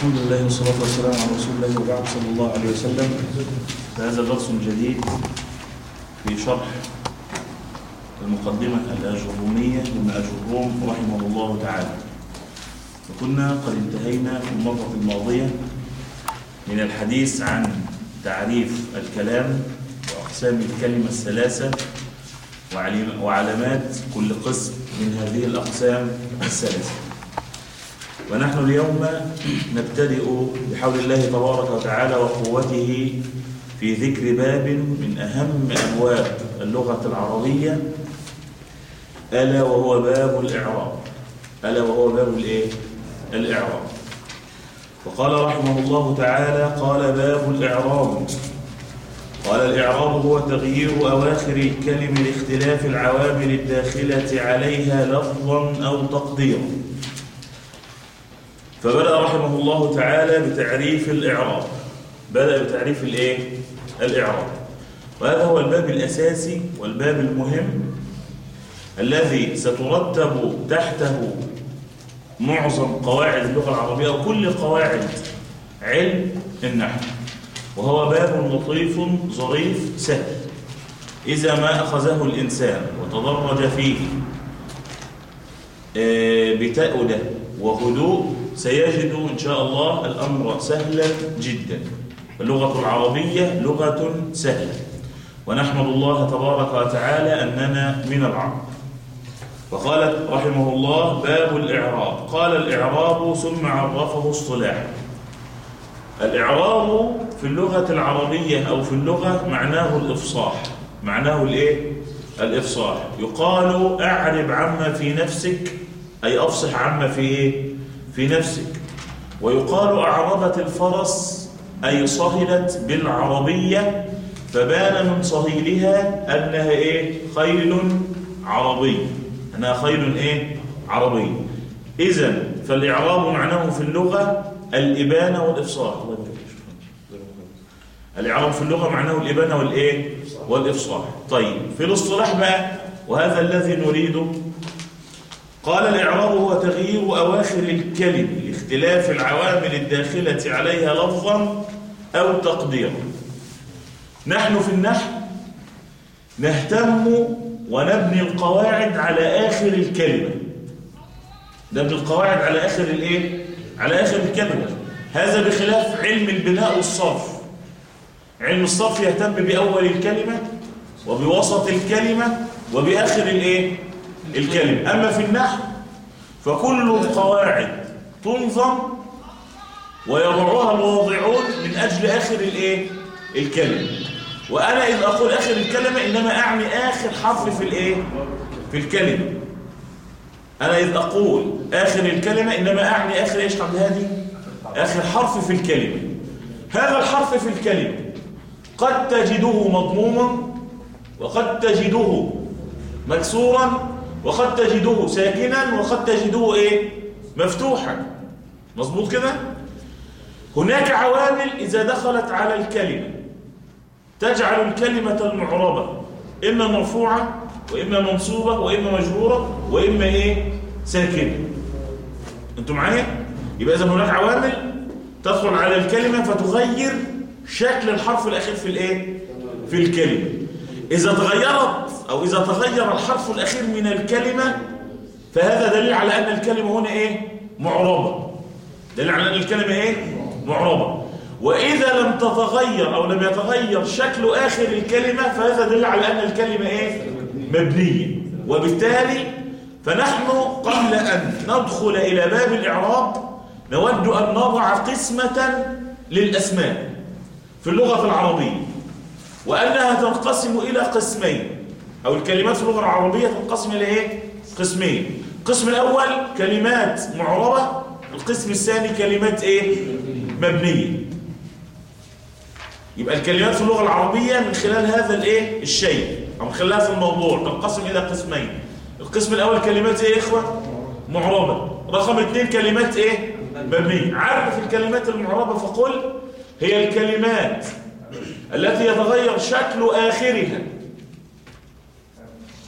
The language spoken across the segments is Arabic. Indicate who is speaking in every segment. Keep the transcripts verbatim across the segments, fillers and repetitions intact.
Speaker 1: الحمد لله والصلاة والسلام على رسول الله وبعد صلى الله عليه وسلم. هذا درس جديد في شرح المقدمة الأجرومية لابن أجروم رحمه الله تعالى. وكنا قد انتهينا في المرة الماضية من الحديث عن تعريف الكلام وأقسام الكلمة الثلاثة وعلامات كل قسم من هذه الأقسام الثلاثة. ونحن اليوم نبتدئ بحول الله تبارك وتعالى وقوته في ذكر باب من أهم أبواب اللغة العربية، ألا وهو باب الإعراب. ألا وهو باب الإيه؟ الإعراب. وقال رحمه الله تعالى: قال باب الإعراب. قال: الإعراب هو تغيير أواخر الكلم لاختلاف العوامل الداخلة عليها لفظا أو تقديرا. فبدأ رحمه الله تعالى بتعريف الإعراب. بدأ بتعريف الإيه؟ الإعراب. وهذا هو الباب الأساسي والباب المهم الذي سترتب تحته معظم قواعد اللغة العربية وكل قواعد علم النحو. وهو باب لطيف ظريف سهل إذا ما أخذه الإنسان وتدرج فيه بتأودة وهدوء سيجد إن شاء الله الأمر سهلا جدا. اللغة العربية لغة سهلة، ونحمد الله تبارك وتعالى أننا من العرب. وقال رحمه الله: باب الإعراب. قال: الإعراب ثم عرفه اصطلاحا. الإعراب في اللغة العربية أو في اللغة معناه الإفصاح. معناه الإيه؟ الإفصاح. يقال: أعرب عما في نفسك، أي أفصح عما في إيه؟ في نفسك. ويقال: أعربت الفرس، أي صهلت بالعربية فبان من صهيلها أنها إيه؟ خيل عربي، أنها خيل إيه؟ عربي. إذن فالإعراب معناه في اللغة الإبانة والإفصاح. الإعراب في اللغة معناه الإبانة والإيه؟ والإفصاح. طيب، في الاصطلاح بقى، وهذا الذي نريده، قال: الإعراب هو تغيير أواخر الكلم لاختلاف العوامل الداخلة عليها لفظا أو تقديرا. نحن في النحو نهتم ونبني القواعد على آخر الكلمة. نبني القواعد على آخر الإيه؟ على آخر الكلمة. هذا بخلاف علم البناء والصرف. علم الصرف يهتم بأول الكلمة وبوسط الكلمة وبآخر الإيه؟ الكلمة. أما في النحو فكل القواعد تنظم ويضعها الواضعون من أجل آخر الإيه؟ الكلمة. وأنا إذا أقول آخر الكلمة إنما أعني آخر حرف في الإيه؟ في الكلمة. أنا إذا أقول آخر الكلمة إنما أعني آخر إيش قبل هذه؟ آخر حرف في الكلمة. هذا الحرف في الكلمة قد تجده مضموما، وقد تجده مكسورا، وقد تجده ساكنا، وقد تجده ايه؟ مفتوحا. مظبوط كده؟ هناك عوامل إذا دخلت على الكلمة تجعل الكلمة المعربة إما مرفوعة وإما منصوبة وإما مجرورة وإما إيه؟ ساكنة. أنتم معايا؟ يبقى إذا هناك عوامل تدخل على الكلمة فتغير شكل الحرف الأخير في الإيه؟ في الكلمة. إذا تغيرت أو إذا تغير الحرف الأخير من الكلمة فهذا دليل على أن الكلمة هنا إيه؟ معربة. دليل على أن الكلمة إيه؟ معربة. وإذا لم تتغير أو لم يتغير شكل آخر الكلمة فهذا دليل على أن الكلمة إيه؟ مبنية. وبالتالي فنحن قبل أن ندخل إلى باب الإعراب نود أن نضع قسمة للأسماء في اللغة العربية، وأنها تنقسم إلى قسمين، أو الكلمات في اللغة العربية تنقسم إلى إيه؟ قسمين. القسم الأول كلمات معربة، القسم الثاني كلمات إيه؟ مبنية. يبقى الكلمات في اللغة العربية من خلال هذا الإيه؟ الشيء، أو من خلال هذا الموضوع تنقسم إلى قسمين. القسم الأول كلمات إيه يا إخوة؟ معربة. رقم اثنين كلمات إيه؟ مبنية. عرف الكلمات المعربة فقل: هي الكلمات التي يتغير شكل آخرها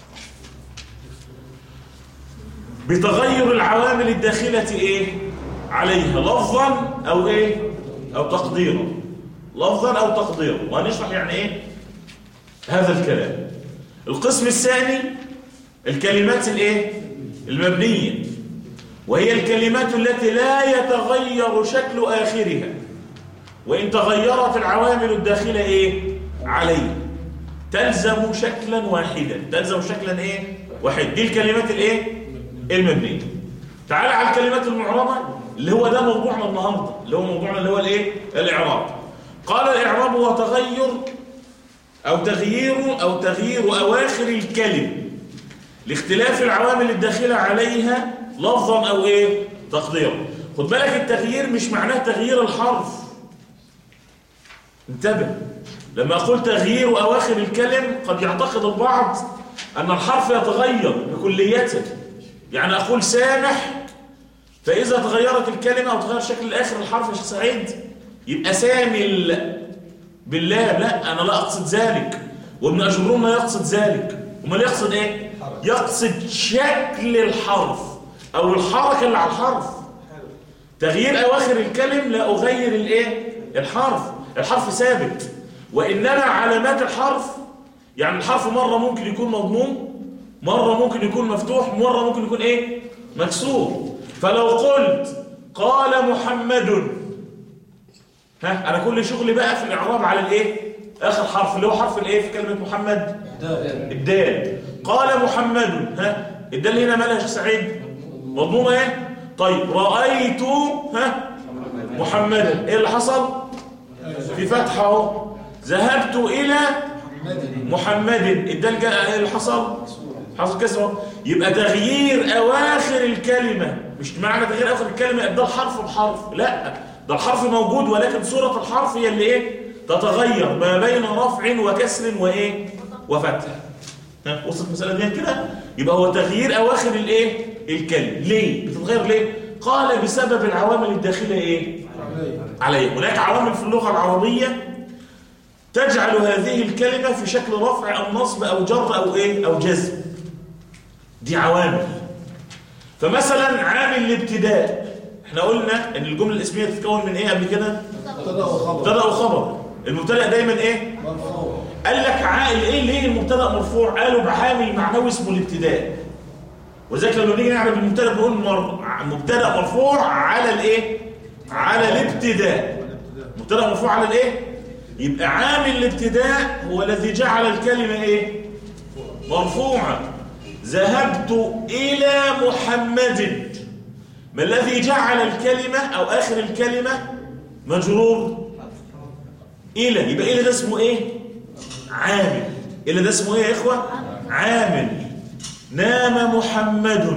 Speaker 1: بتغير العوامل الداخلة إيه؟ عليها لفظا أو إيه أو تقديرا، لفظا أو تقديرا. وهنشرح يعني إيه هذا الكلام. القسم الثاني الكلمات الإيه المبنية، وهي الكلمات التي لا يتغير شكل آخرها وإن تغيرت العوامل الداخلة إيه عليه تلزم شكلا واحدا، تلزم شكلا إيه واحد. دي الكلمات الإيه المبنية. تعال على الكلمات المعربة اللي هو ده موضوعنا النهاردة، اللي هو موضوعنا اللي هو الإيه الإعراب. قال الإعراب هو تغير أو تغيير أو تغيير أواخر الكلم لاختلاف العوامل الداخلة عليها لفظا أو إيه تقديرا. خد بالك التغيير مش معناه تغيير الحرف، انتبه. لما أقول تغيير أواخر الكلم قد يعتقد البعض أن الحرف يتغير بكليته، يعني أقول سامح فإذا تغيرت الكلمة أو تغير شكل الآخر الحرف يا شيخ سعيد يبقى سامل بالله. لا، أنا لا أقصد ذلك، وابن أجرون لا يقصد ذلك. وما يقصد إيه؟ يقصد شكل الحرف أو الحركة اللي على الحرف. تغيير أواخر الكلم لا أغير الإيه؟ الحرف، الحرف ثابت، وإنما علامات الحرف يعني الحرف مرة ممكن يكون مضموم، مرة ممكن يكون مفتوح، مرة ممكن يكون إيه؟ مكسور. فلو قلت قال محمد، ها أنا كل شغلي بقى في الإعراب على الإيه؟ آخر حرف اللي هو حرف الإيه في كلمة محمد؟ الدال. قال محمد، ها الدال هنا مالها يا شيخ سعيد؟ مضمومة إيه؟ طيب رأيت ها محمدا، إيه اللي حصل؟ في فتحة اهو. ذهبت إلى محمد، الدال جاء، إيه اللي حصل؟ حصل كسره. يبقى تغيير أواخر الكلمة مش معنى تغيير أواخر الكلمة ده الحرف بحرف، لا، ده الحرف موجود ولكن صورة الحرف هي اللي إيه؟ تتغير ما بين رفع وكسر وإيه؟ وفتح. ها وصلت المسألة دي كده؟ يبقى هو تغيير أواخر الإيه؟ الكلمة. ليه؟ بتتغير ليه؟ قال بسبب العوامل الداخلة إيه؟ عليه. هناك عوامل في اللغة العربية تجعل هذه الكلمة في شكل رفع أو نصب أو جر أو إيه؟ أو جزم. دي عوامل. فمثلا عامل الابتداء، احنا قلنا ان الجملة الاسمية تتكون من ايه قبل كده؟ مبتدا وخبر. مبتدا وخبر. المبتدا دايما ايه؟ مرفوع. قال لك عائل ايه ليه المبتدا مرفوع؟ قالوا بعامل معنوي اسمه الابتداء. وذلك لما نيجي نعرف المبتدا بنقول مبتدا مرفوع على الايه؟ على الابتداء. مبتدا مرفوع على الايه؟ يبقى عامل الابتداء هو الذي جعل الكلمة ايه؟ مرفوعة. ذهبت إلى محمد، ما الذي جعل الكلمة أو آخر الكلمة مجرور؟ إلى. يبقى إلى ده اسمه إيه؟ عامل. إلى ده اسمه إيه يا إخوة؟ عامل. نام محمد،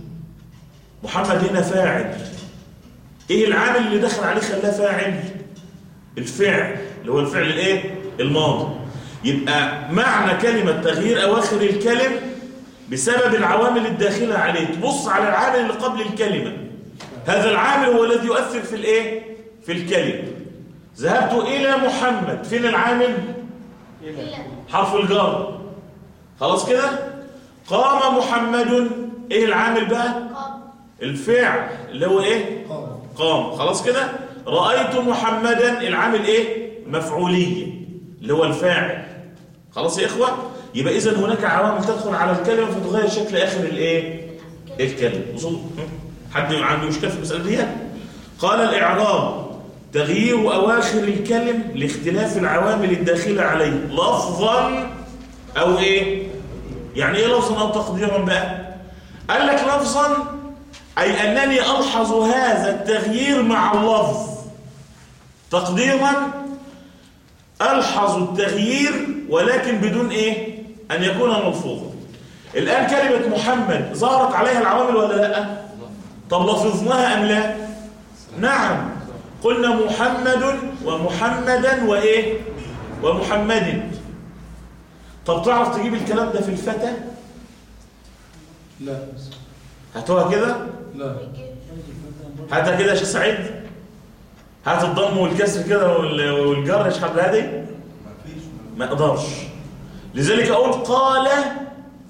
Speaker 1: محمد هنا فاعل. إيه العامل اللي دخل عليه خلاه فاعل؟ الفعل اللي هو الفعل الإيه؟ الماضي. يبقى معنى كلمة تغيير أواخر الكلم بسبب العوامل الداخلة عليه. تبص على العامل اللي قبل الكلمة، هذا العامل هو الذي يؤثر في الايه؟ في الكلمة. ذهبت إلى محمد، فين العامل؟ حرف الجر. خلاص كده؟ قام محمد، ايه العامل بقى؟ الفعل اللي هو ايه؟ قام. خلاص كده؟ رأيت محمدا، العامل ايه؟ مفعولية اللي هو الفاعل. خلاص يا إخوة؟ يبقى إذن هناك عوامل تدخل على الكلمة فتغير شكل آخر الإيه؟ الكلمة. وصل؟ حد عنده مشكلة في المسألة دي؟ قال الإعراب تغيير أواخر الكلم لاختلاف العوامل الداخلة عليه لفظا أو إيه؟ يعني إيه لفظا أو تقديرا بقى؟ قال لك لفظا أي أنني ألحظ هذا التغيير مع اللفظ. تقديرا ألحظ التغيير ولكن بدون إيه؟ أن يكون ملفوظا. الآن كلمة محمد ظهرت عليها العوامل ولا لا؟ طب لفظناها أم لا؟ نعم، قلنا محمد ومحمدا وإيه؟ ومحمد. طب تعرف تجيب الكلام ده في الفتى؟
Speaker 2: لا.
Speaker 1: هاتوها كده؟
Speaker 2: لا.
Speaker 1: هاتها كده يا شيخ سعيد. هات الضم والكسر كده والجر يا شيخ عبد الهادي. ما اقدرش. لذلك اقول قال،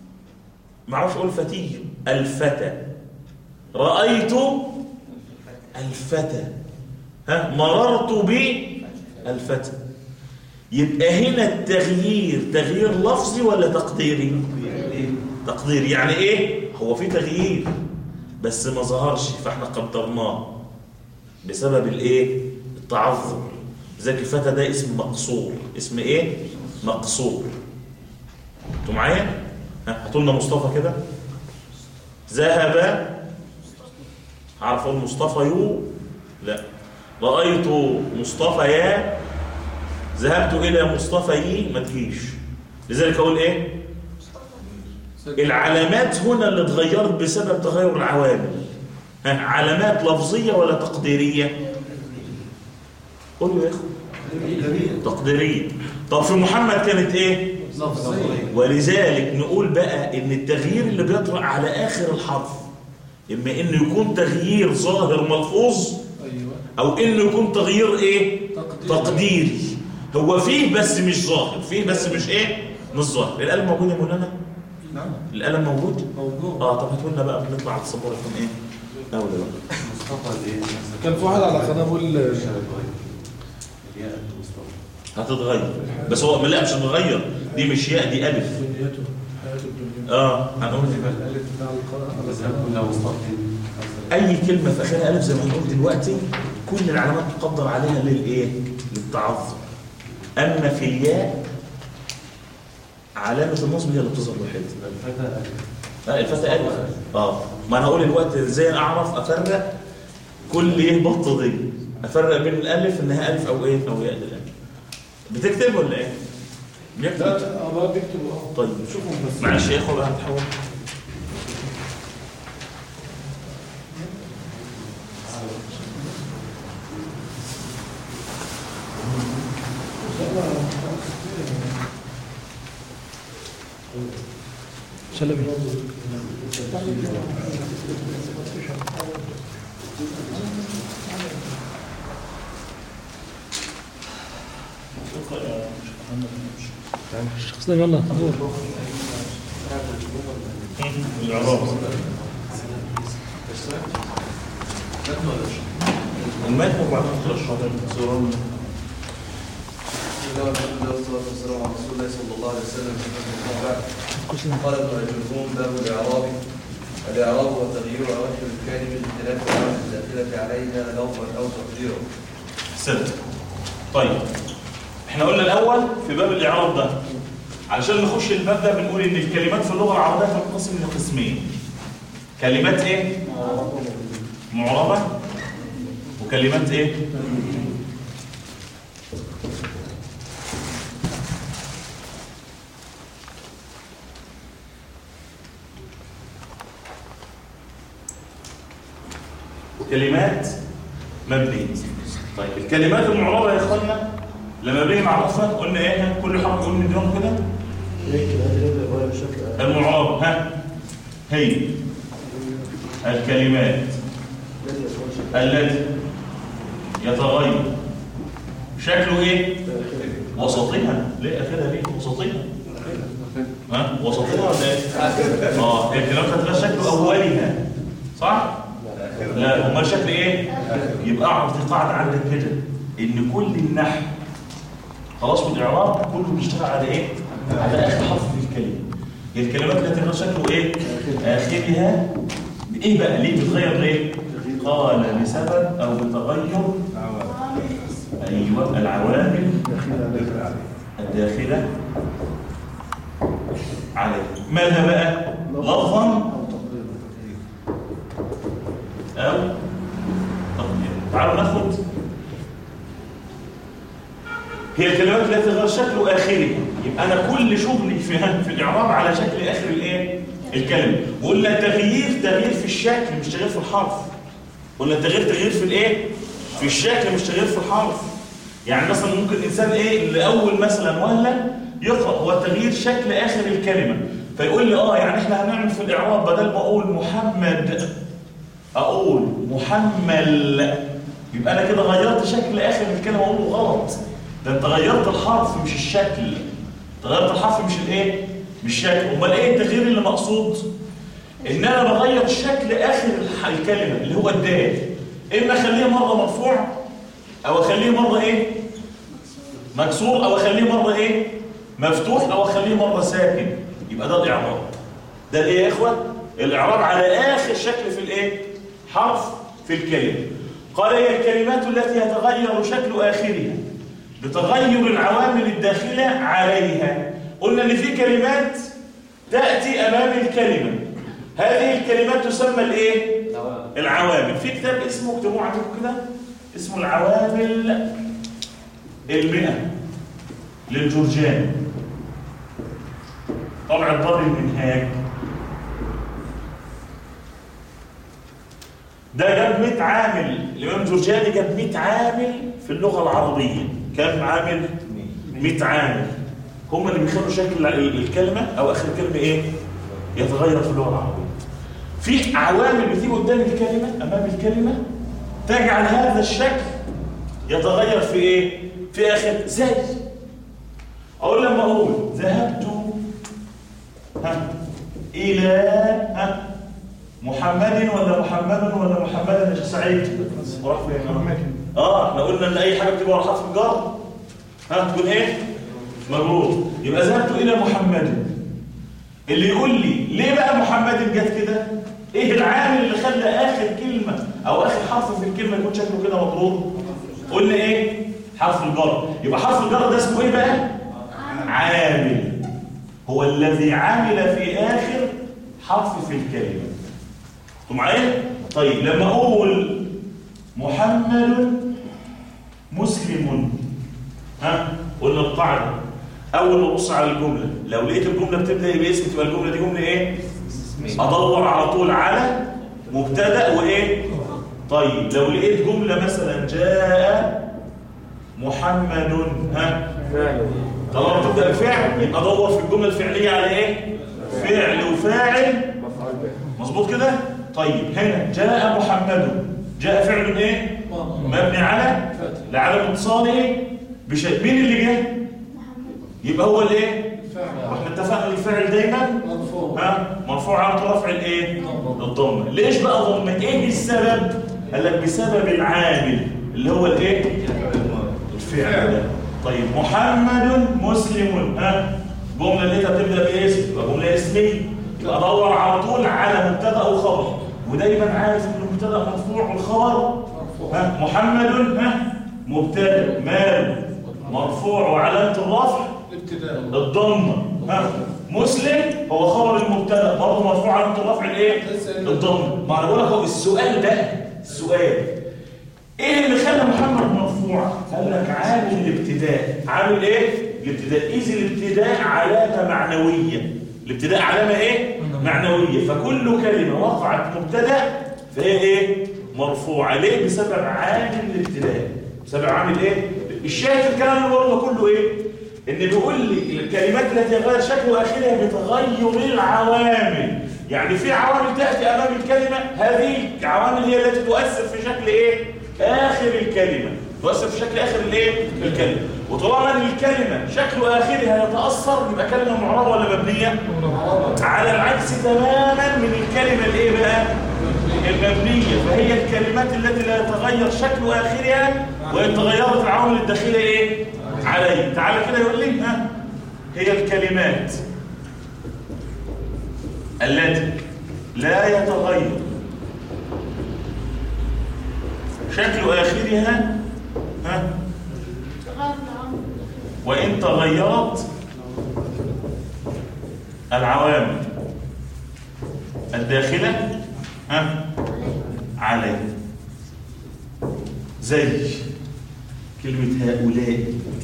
Speaker 1: ما اعرفش اقول فتي، الفتى. رايت الفتى. ها مررت بالفتى. يبقى هنا التغيير تغيير لفظي ولا تقديري؟ تقدير. يعني ايه؟ هو في تغيير بس ما ظهرش فاحنا قدرناه بسبب الايه؟ التعذر. لذلك الفتى ده اسم مقصور. اسم ايه؟ مقصور. انتوا معايا؟ هاتوا لنا مصطفى كده. ذهب، عارف اقول مصطفى يو؟ لا. رأيت مصطفى يا، ذهبت الى مصطفى يي، ما تجيش. لذلك اقول ايه؟ العلامات هنا اللي اتغيرت بسبب تغير العوامل. ها علامات لفظيه ولا تقديريه؟ قولوا يا اخوان. تقديريه. طب في محمد كانت ايه؟ لفظيه. ولذلك نقول بقى ان التغيير اللي بيطرأ على اخر الحرف اما انه يكون تغيير ظاهر ملفوظ او انه يكون تغيير ايه؟ تقديري. هو فيه بس مش ظاهر، فيه بس مش ايه؟ مش ظاهر. القلم موجود يا مولانا؟ نعم. القلم موجود؟ موجود. اه طب هاتوا لنا بقى بنطلع على السبوره يكون ايه؟ اولى بقى. مصطفى الايه؟
Speaker 2: كان في واحد على قناه بيقول
Speaker 1: هتتغير بس هو لا مش هتتغير، دي مش ياء دي الف. اه هنقول
Speaker 2: الالف بتاع القراءه.
Speaker 1: اي كلمه في اخرها الف زي ما هنقول دلوقتي كل العلامات تقدر عليها للايه؟ للتعذر. اما في الياء علامه النصب هي اللي بتظهر لوحدها. الفتى الف. اه الفتى الف. اه ما انا هقول الوقت ازاي اعرف افرق كل ايه بطه دي، افرق بين الالف انها الف او ايه او ياء الالف. بتكتب ولا ايه؟ بيكتب؟
Speaker 2: لا اه بيكتب. اه
Speaker 1: طيب
Speaker 2: شوفهم بس.
Speaker 1: معلش يا اخوه بقى هنحاول.
Speaker 2: شلبي. الشخص ده يلا دور.
Speaker 1: المات وبعد ما تشرح الصورة.
Speaker 3: والصلاة والسلام على رسول الله صلى الله عليه وسلم. قال ابن الجرثوم باب الإعراب. الإعراب هو تغيير أواخر الكلمة باختلاف العوامل الداخلة عليها لفظا أو تقديرا.
Speaker 1: سد. طيب احنا قلنا الأول في باب الإعراب ده علشان نخش الباب ده بنقول إن الكلمات في اللغة العربية تنقسم لقسمين. كلمات إيه؟ معربة. وكلمات إيه؟ كلمات مبنية. طيب الكلمات المعربة يا اخوانا لما بنيجي نعرفها قلنا ايه؟ كل حرف يقول نديهم كده. المعربة ها هي الكلمات التي يتغير شكله ايه؟ وسطها. ليه اخرها ليه؟ وسطها. ها وسطها ولا ايه؟ اه الكلمات هتبقى شكله اولها صح؟ لا امال شكل ايه؟ يبقى اعرف دي قاعده عندك كده ان كل النحو خلاص والاعراب كله بيشتغل على ايه؟ على اخر حرف في الكلمه. هي الكلمات اللي هتبقى شكله ايه؟ اخرها بايه بقى؟ ليه بتغير ليه؟ قال بسبب او بتغير ايوه العوامل الداخله عليه. مالها بقى؟ لفظا أو تقدير. تعالوا ناخد هي الكلمات التي تغير شكل آخرها. يبقى أنا كل شغلي في في الإعراب على شكل آخر الإيه؟ الكلمة. وقلنا تغيير تغيير في الشكل مش تغيير في الحرف. قلنا تغيير تغيير في الإيه؟ في الشكل مش تغيير في الحرف. يعني مثلا ممكن الإنسان إيه لأول مثلا وهلة يقرأ هو تغيير شكل آخر الكلمة فيقول لي آه يعني إحنا هنعمل في الإعراب بدل ما أقول محمد أقول محمل. يبقى أنا كده غيرت شكل آخر الكلمة أقوله غلط. ده أنت غيرت الحرف مش الشكل. غيرت الحرف مش الإيه؟ مش الشكل. أمال إيه التغيير اللي مقصود؟ إن أنا بغير شكل آخر الكلمة اللي هو الدال. اما اخليه مره مرفوع او اخليه مره ايه مكسور او اخليه مره ايه مفتوح او اخليه مره ساكن. يبقى ده الاعراب. ده الايه يا اخوه؟ الاعراب على اخر شكل في الايه حرف في الكلمه. قال هي الكلمات التي يتغير شكل اخرها بتغير العوامل الداخله عليها. قلنا ان في كلمات تاتي امام الكلمه، هذه الكلمات تسمى الايه العوامل. في كتاب اسمه اكتبوه عندكم كده اسمه العوامل المئة للجرجاني، طبع دار المنهاج. ده جاب مئة عامل، الإمام الجرجاني جاب مئة عامل في اللغة العربية. كم عامل؟ مئة عامل. هم اللي بيخلوا شكل الكلمة أو آخر الكلمة إيه؟ يتغير في اللغة العربية. في عوامل بتيجي قدام الكلمة أمام الكلمة تجعل هذا الشكل يتغير في إيه؟ في آخر. زي أقول لما أقول ذهبت ها إلى ها محمد ولا محمد ولا محمد يا شيخ سعيد؟ راح فين؟ اه احنا قلنا ان اي حاجه بتبقى ورا حرف الجر ها تكون ايه؟ مجرور. يبقى ذهبت الى محمد. اللي يقول لي ليه بقى محمد جت كده؟ ايه العامل اللي خلى اخر كلمه او اخر حرف في الكلمه يكون شكله كده مجرور؟ قلنا ايه؟ حرف الجر. يبقى حرف الجر ده اسمه ايه بقى؟ عامل. هو الذي عمل في اخر حرف في الكلمه. معايا؟ طيب لما اقول محمد مسلم ها قلنا القاعده اول ما ابص على الجمله لو لقيت الجمله بتبدا باسم تبقى الجمله دي جمله ايه؟ ادور على طول على مبتدا وايه؟ طيب لو لقيت جمله مثلا جاء محمد ها طالما تبدا بفعل يبقى ادور في الجمله الفعليه على ايه؟ فعل وفاعل. مظبوط كده؟ طيب هنا جاء محمد، جاء فعل ايه؟ مبني على لعدم اتصاله بشيء. مين اللي جه؟ يبقى هو الايه؟ واحنا اتفقنا الفعل دايما مرفوع ها مرفوع على رفع الايه؟ الضمه. ليش بقى ضمه؟ ايه السبب؟ قال لك بسبب العامل اللي هو الايه؟ الفعل ده. طيب محمد مسلم ها جمله اللي بتبدا باسم يبقى جمله اسميه، يبقى ادور على طول على مبتدا وخبر، ودايما عارف ان المبتدا مرفوع والخبر ها محمد ها مبتدا مال مرفوع وعلامه الرفع الضمه ها مسلم هو خبر المبتدا برضه مرفوع علامه الرفع الايه؟ الضمه. ما انا بقول لك اهو السؤال ده السؤال ايه اللي خلى محمد مرفوع؟ قال لك عامل الابتداء. عامل ايه؟ الابتداء. اذ الابتداء علامه معنويه. الابتداء علامه ايه؟ معنويه. فكل كلمه وقعت مبتدا فهي ايه؟ مرفوعه. ليه؟ بسبب عامل الابتداء. بسبب عامل ايه؟ الشاهد في الكلام اللي بقوله كله ايه؟ ان بيقول لي الكلمات التي يغير شكل اخرها بتغير العوامل. يعني في عوامل تاتي امام الكلمه، هذه العوامل هي التي تؤثر في شكل ايه؟ اخر الكلمه. تؤثر في شكل اخر الايه؟ الكلمه. وطالما ان الكلمه شكل اخرها يتاثر يبقى كلمه معربه ولا مبنيه؟ على العكس تماما من الكلمه الايه بقى؟ المبنيه. فهي الكلمات التي لا يتغير شكل اخرها وان تغيرت العوامل الداخليه ايه؟ عليه. تعالى كده يقول لي ها هي الكلمات التي لا يتغير شكل آخرها ها وإن تغيرت العوامل الداخلة ها عليه. زي كلمة هؤلاء.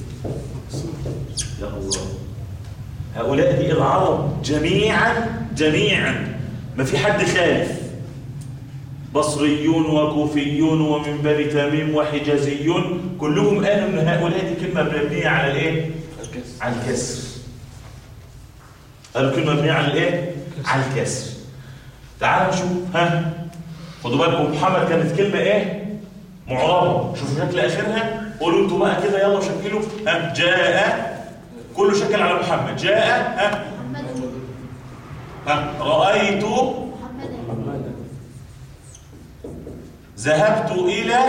Speaker 1: يا الله، هؤلاء دي العرب جميعا جميعا ما في حد خالف. بصريون وكوفيون ومن بني تميم وحجازيون كلهم قالوا ان هؤلاء دي كلمه مبنيه على الايه؟ على الكسر. قالوا كلمه مبنيه على الايه؟ على الكسر. تعالوا نشوف ها خدوا بالكم محمد كانت كلمه ايه؟ معربه. شوفوا شكل اخرها. قولوا انتوا بقى كده يلا شكلوا ها جاء كله شكل على محمد. جاء ها ها رأيت ذهبت إلى،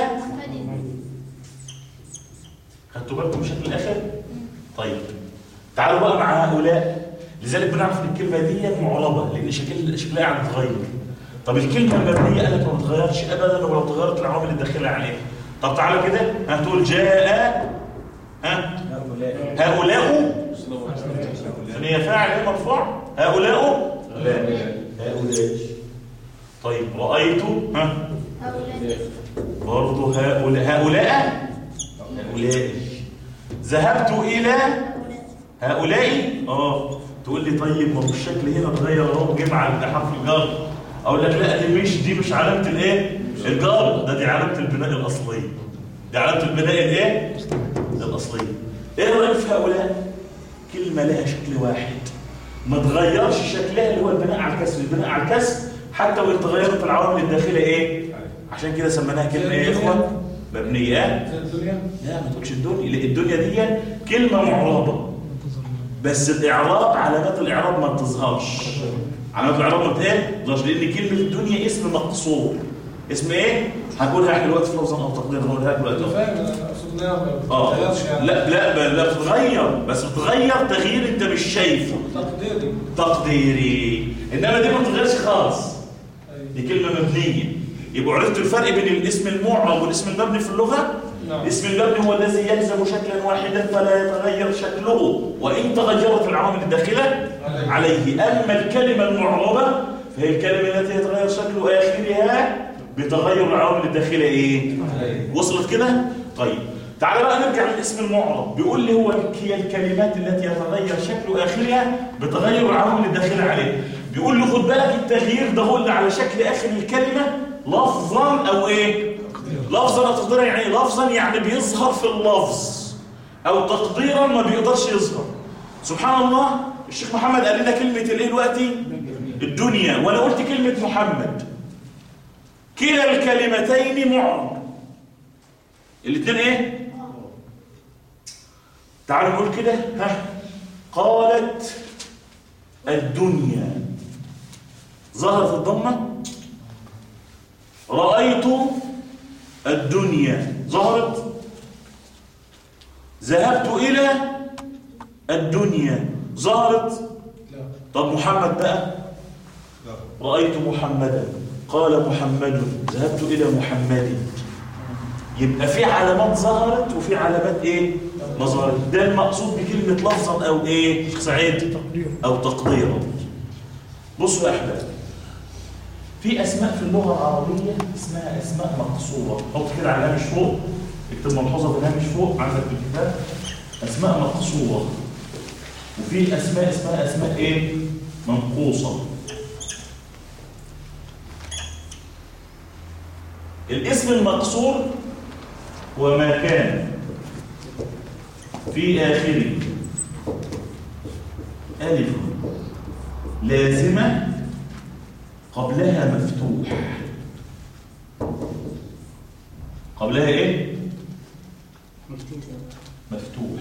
Speaker 1: خدتوا بالكم بشكل الآخر؟ طيب تعالوا بقى مع هؤلاء. لذلك بنعرف ان الكلمة دي معربة لأن شكل شكلها قاعد يتغير. طب الكلمة المبنية قالت ما بتتغيرش أبدا ولو تغيرت العوامل الداخلة عليها. طب تعالوا كده هتقول جاء ها هؤلاء هي فاعل ايه مرفوع؟ هؤلاء لا هؤلاء. طيب رأيت ها برضه هؤلاء هؤلاء هؤلاء. ذهبت إلى هؤلاء اه تقول لي طيب ما هو الشكل هنا اتغير اهو جه مع حرف الجر. اقول لك لا دي مش دي مش علامه الايه؟ الجر، ده دي علامه البناء الاصليه. دي علامه البناء الايه؟ الاصليه. ايه رايك في هؤلاء؟ كلمه لها شكل واحد ما تغيرش شكلها اللي هو البناء على الكسر. البناء على الكسر حتى وان تغيرت العوامل الداخليه ايه؟ عشان كده سميناها كلمه ايه يا اخوان؟ مبنيه.
Speaker 2: الدنيا
Speaker 1: لا ما تقولش الدنيا، لان الدنيا دي كلمه معربه بس الاعراب علامات الاعراب ما بتظهرش. علامات الاعراب ما بتظهرش لان كلمه الدنيا اسم مقصور. اسم ايه؟ هقولها احنا دلوقتي في لفظا او تقديرا. هقولها لك دلوقتي.
Speaker 2: فاهم انا اقصد انها ما
Speaker 1: اه
Speaker 2: بتتغيرش يعني.
Speaker 1: لا لا لا بتتغير بس بتتغير تغيير انت مش شايفه.
Speaker 2: تقديري
Speaker 1: تقديري. انما دي ما بتتغيرش خالص. دي كلمه مبنيه. يبقى عرفت الفرق بين الاسم المعرب والاسم المبني في اللغه؟
Speaker 2: نعم.
Speaker 1: اسم المبني هو الذي يلزم شكلا واحدا فلا يتغير شكله وإن تغيرت العوامل الداخلة عليه. أما الكلمة المعربة فهي الكلمة التي يتغير شكل آخرها بتغير العوامل الداخلة إيه؟ وصلت كده؟ طيب تعال بقى نرجع للاسم المعرب. بيقول لي هو هي الكلمات التي يتغير شكل آخرها بتغير العوامل الداخلة عليه. بيقول لي خد بالك التغيير ده هو اللي على شكل آخر الكلمة لفظا أو إيه؟ لفظا أو تقديرا. يعني ايه لفظا؟ يعني بيظهر في اللفظ. أو تقديرا ما بيقدرش يظهر. سبحان الله الشيخ محمد قال لنا كلمة الايه دلوقتي؟ الدنيا، وأنا قلت كلمة محمد. كلا الكلمتين معرب. الاثنين ايه؟ تعالوا نقول كده. ها قالت الدنيا ظهرت الضمة. رأيت الدنيا ظهرت. ذهبت إلى الدنيا ظهرت.
Speaker 2: لا.
Speaker 1: طب محمد بقى؟ لا. رأيت محمدا. قال محمد. ذهبت إلى محمد. يبقى في علامات ظهرت وفي علامات ايه؟ ما ظهرت. ده المقصود بكلمة لفظا أو ايه؟ شيخ سعيد؟ أو تقديرا. بصوا يا أحباب، في أسماء في اللغة العربية اسمها أسماء مقصورة. حط كده على الهامش فوق، اكتب ملحوظة في الهامش فوق عندك في الكتاب. أسماء مقصورة. وفي أسماء اسمها أسماء إيه؟ منقوصة. الاسم المقصور هو ما كان في آخره ألف لازمة قبلها مفتوح. قبلها ايه؟ مفتوح.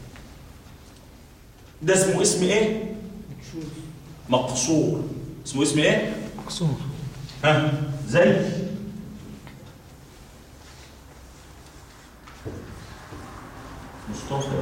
Speaker 1: ده اسمه اسم ايه؟ مقصور. اسمه اسم ايه؟
Speaker 2: مقصور.
Speaker 1: ها زي مصطفى.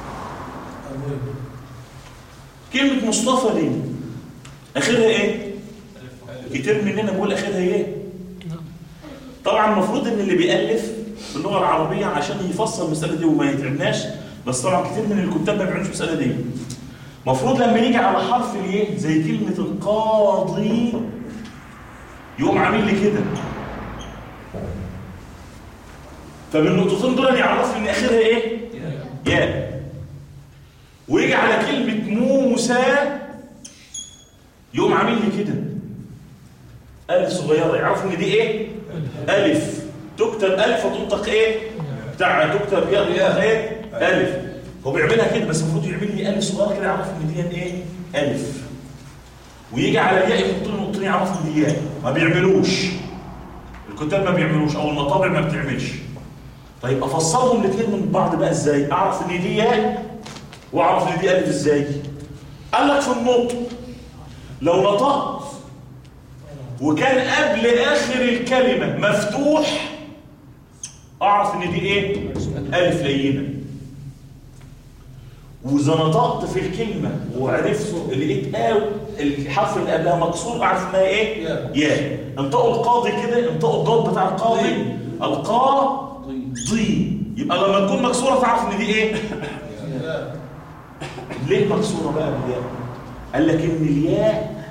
Speaker 1: كلمة مصطفى دي اخرها ايه؟ كتير مننا بيقول اخرها ايه؟ طبعا المفروض ان اللي بيألف باللغه العربيه عشان يفصل المساله دي وما يتعبناش، بس طبعا كتير من الكتاب ما بيعملوش المساله دي. المفروض لما يجي على حرف الياء زي كلمه القاضي يقوم عامل لي كده، فبالنقطتين دول يعرف ان اخرها ايه؟ ياء. ويجي على كلمه موسى يقوم عامل لي كده ألف صغيرة، يعرفوا إن دي إيه؟ ألف. تكتب ألف وتنطق إيه؟ بتاع تكتب ياء تنطق إيه؟ ألف. هو بيعملها كده بس المفروض يعمل لي ألف صغيرة كده يعرف إن دي إيه؟ ألف. ويجي على الياء يحط لي نقطتين يعرف إن دي ياء. ما بيعملوش. الكتاب ما بيعملوش أو المطابع ما بتعملش. طيب أفصلهم الاثنين من بعض بقى إزاي؟ أعرف إن دي ياء وأعرف إن دي ألف إزاي؟ قال لك في النطق لو نطقت وكان قبل اخر الكلمه مفتوح، اعرف ان دي ايه؟ الف لينه. واذا نطقت في الكلمه وعرفت لقيت او الحرف اللي قبلها مكسور، اعرف انها ايه؟ ياء. انطقوا القاضي كده، انطقوا الضاد بتاع القاضي، القا ضي، يبقى لما تكون مكسوره تعرف ان دي ايه؟ ليه مكسوره بقى بالياء؟ قال لك ان الياء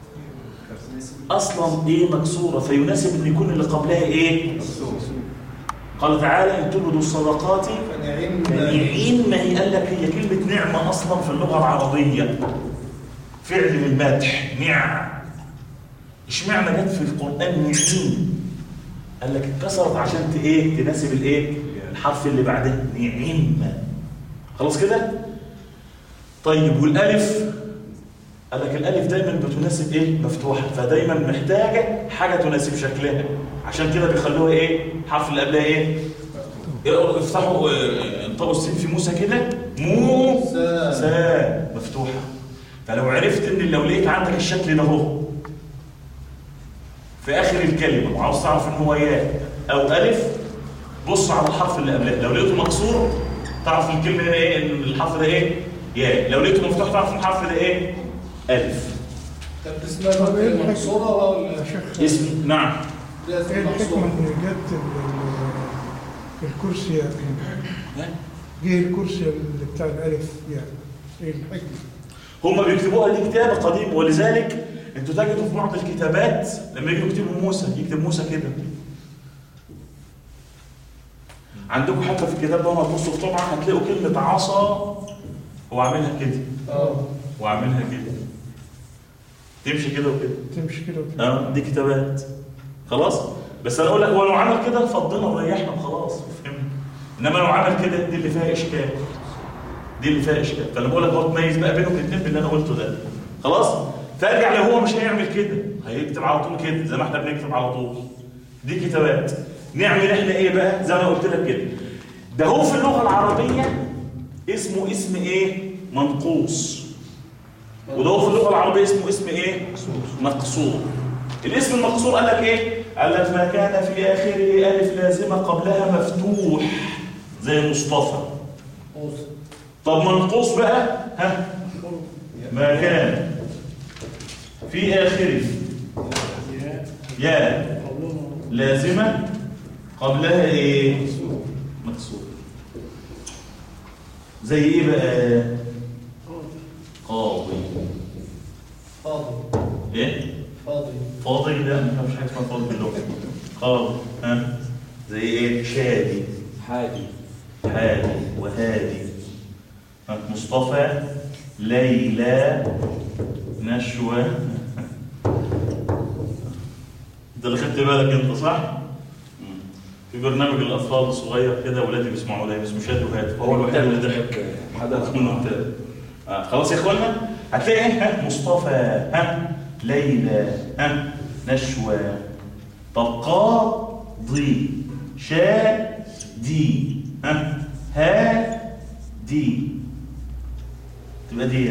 Speaker 1: اصلا ايه؟ مكسوره، فيناسب ان يكون اللي قبلها ايه؟ قال تعالى ان تبدوا الصدقات فنعم ما هي. قال لك هي كلمه نعمه اصلا في اللغه العربيه فعل من المدح، نعم. اشمعنى جت في القران نعيم؟ قال لك اتكسرت عشان ايه؟ تناسب الايه؟ الحرف اللي بعدها، نعم. خلاص كده؟ طيب والالف؟ قال لك الالف دايما بتناسب ايه؟ مفتوحه، فدايما محتاجه حاجه تناسب شكلها، عشان كده بيخلوها ايه؟ الحرف اللي قبلها ايه؟ افتحوا انطقوا السين في موسى كده، مو سا مفتوحه. فلو عرفت ان لو لقيت عندك الشكل ده اهو في اخر الكلمه وعاوز تعرف ان هو ياء او الف، بص على الحرف اللي قبلها، لو لقيته مكسور تعرف الكلمه ده ايه؟ ان الحرف ده ايه؟ ياء. لو لقيته مفتوح تعرف ان الحرف ده ايه؟ الف.
Speaker 2: طب اسمها مكسوره ولا
Speaker 1: اسم؟ نعم.
Speaker 4: ايه الحكمه ان جت الكرسي ياء؟ جه الكرسي اللي بتاع الالف يعني ايه الحكمه؟
Speaker 1: هم بيكتبوها دي كتابه قديمه، ولذلك انتوا تجدوا في بعض الكتابات لما يجوا يكتبوا موسى يكتب موسى كده. عندكم حتى في الكتاب ده هتبصوا طبعا هتلاقوا كلمه عصا هو عاملها كده. اه هو عاملها كده. تمشي كده وكده.
Speaker 4: تمشي كده وكده.
Speaker 1: اه دي كتابات. خلاص؟ بس انا اقول لك هو لو عمل كده فضلنا وريحنا وخلاص، فهمت؟ انما لو عمل كده دي اللي فيها اشكال. دي اللي فيها اشكال، فانا بقول لك هو تميز بقى بينهم الاثنين باللي انا قلته ده. خلاص؟ فارجع لو هو مش هيعمل كده، هيكتب على طول كده زي ما احنا بنكتب على طول. دي كتابات. نعمل احنا ايه بقى؟ زي ما قلت لك كده. ده هو في اللغه العربيه اسمه اسم ايه؟ منقوص. وده هو في اللغه العربيه اسمه اسم ايه؟ مقصور. الاسم المقصور قال لك ايه؟ قال لك ما كان في اخره الف لازمه قبلها مفتوح زي مصطفى. طب منقوص بقى ها؟ ما كان في اخره يا لازمه قبلها ايه؟ مكسور. زي ايه بقى؟ قاضي.
Speaker 2: فاضي.
Speaker 1: ايه؟
Speaker 2: فاضي.
Speaker 1: فاضي؟ لا مش حاجه اسمها فاضي باللغه. قاضي. ها؟ زي ايه؟ شادي.
Speaker 3: حادي.
Speaker 1: حادي وهادي. مصطفى، ليلى، نشوى. انت اللي خدت بالك انت صح؟ في برنامج الاطفال الصغير كده ولادي بيسمعوا ده اسمه شاد وهادي، فهو الوحيد اللي ضحك حدث منه ممتاز. آه خلاص يا اخوانا هتلاقي ايه؟ ها مصطفى، ها ليلى، ها نشوى. طب قاضي، شادي، ها هادي، تبقى دي.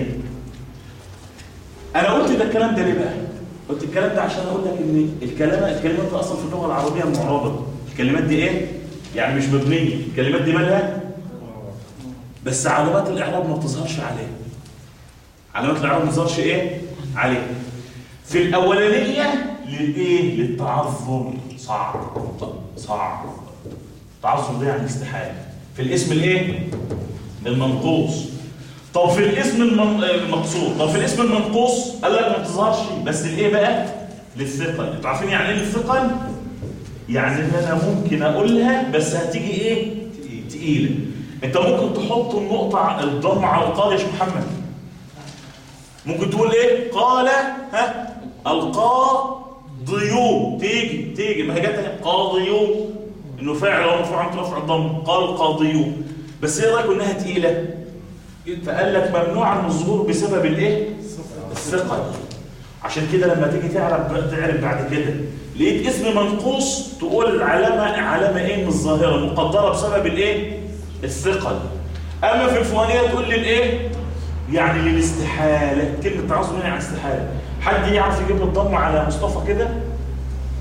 Speaker 1: انا قلت ده الكلام ده ليه بقى؟ قلت الكلام ده عشان اقول لك ان الكلمات الكلمات دي اصلا في اللغه العربيه معربه. الكلمات دي ايه؟ يعني مش مبنيه، الكلمات دي مالها؟ بس علامات الاعراب ما بتظهرش عليها. علامات الاعراب ما بتظهرش ايه؟ عليها. في الاولانيه للايه؟ للتعذر، صعب صعب. التعذر ده يعني استحاله. في الاسم الايه؟ المنقوص. طب في الاسم المقصور، طب في الاسم المنقوص قال لك ما بتظهرش، بس الايه بقى؟ للثقل. انتوا عارفين يعني ايه للثقل؟ يعني ان انا ممكن اقولها بس هتيجي ايه؟ تقيله. انت ممكن تحط النقطه الضمه على القاضي يا شيخ محمد. ممكن تقول ايه؟ قال ها القاضيون، تيجي تيجي ما هي جت قاضيون انه فاعل او مرفوع عن رفع الضم، قال قاضيون. بس ايه رايكم انها تقيله؟ فقال لك ممنوع من الظهور بسبب الايه؟ الثقل. عشان كده لما تيجي تعرف تعرف بعد كده لقيت اسم منقوص تقول العلامه علامه ايه من الظاهره مقدره بسبب الايه؟ الثقل. اما في الفلانيه تقول لي الايه؟ يعني للاستحاله. كلمه تعظم يعني عن استحاله. حد يعرف يجيب لي الضمه على مصطفى كده؟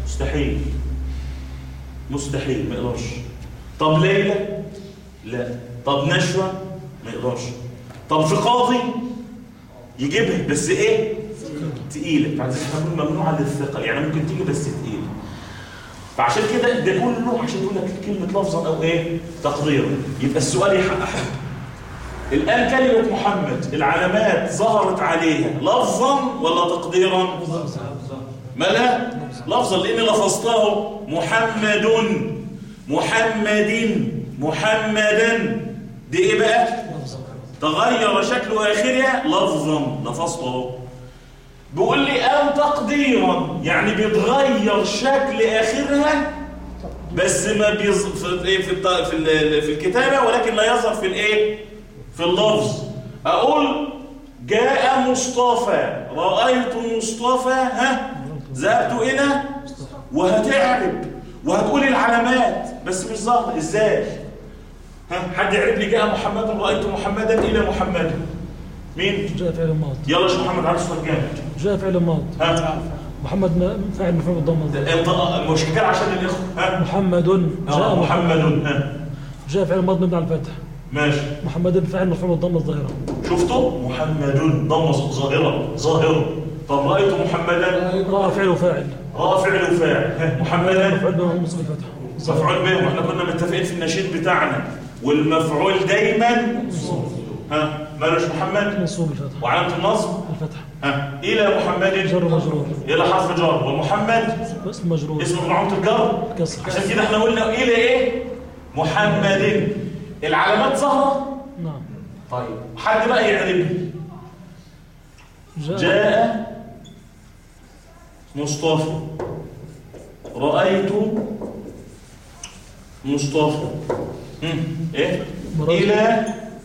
Speaker 1: مستحيل مستحيل ما يقدرش. طب ليلى؟ لا. طب نشوة؟ ما يقدرش. طب في قاضي يجيبها بس ايه؟ تقيلة. فعايزين نقول ممنوعة للثقل، يعني ممكن تيجي بس تقيلة. فعشان كده ده كله عشان يقول لك كلمة لفظا او ايه؟ تقديرا. يبقى السؤال يحقق. الآن كلمة محمد العلامات ظهرت عليها لفظا ولا تقديرا؟ ما لا؟ لفظا، لأن لفظته محمد محمد محمدا. دي ايه بقى؟ تغير شكل آخرها لفظا، لفظته. بيقول لي أو تقديرا، يعني بيتغير شكل آخرها بس ما بيظ... في في في, في الكتابة، ولكن لا يظهر في الايه؟ في اللفظ. أقول جاء مصطفى، رأيت مصطفى، ها ذهبت إلى، وهتعرب وهتقول العلامات بس مش ظاهر. ازاي؟ ها حد يعرف لي جاء محمد، رأيت محمدا إلى محمد. مين؟
Speaker 5: جاء فعل ماض.
Speaker 1: يلا شو محمد على الصوت جامد.
Speaker 5: جاء فعل ماض.
Speaker 1: ها
Speaker 5: محمد فاعل مفعول بالضمه.
Speaker 1: مش كده عشان الاخوه. ها
Speaker 5: محمد جاء
Speaker 1: محمد. ها
Speaker 5: جاء فعل ماض مبني على الفتح.
Speaker 1: ماشي.
Speaker 5: محمد فاعل مرفوع بالضمه الظاهره.
Speaker 1: شفتوا؟ محمد ضمه ظاهره ظاهره. طب رايت محمدا،
Speaker 5: راى فعل وفاعل.
Speaker 1: راى فعل وفاعل. محمدا
Speaker 5: مفعول به منصوب الفتح.
Speaker 1: مفعول به. احنا كنا متفقين في النشيد بتاعنا والمفعول دايما ها مالوش محمد
Speaker 5: منصوب الفتح.
Speaker 1: وعلامه النصب
Speaker 5: الفتح.
Speaker 1: ها الى محمد
Speaker 5: جر مجرور.
Speaker 1: الى حرف جر. ومحمد
Speaker 5: اسم مجرور.
Speaker 1: اسم من علامه الجر
Speaker 5: كسر.
Speaker 1: عشان كده احنا قلنا الى ايه؟ محمد. العلامات ظاهره.
Speaker 5: نعم.
Speaker 1: طيب حد بقى يعرف لي
Speaker 5: جاء,
Speaker 1: جاء مصطفى، رأيت مصطفى، ايه الى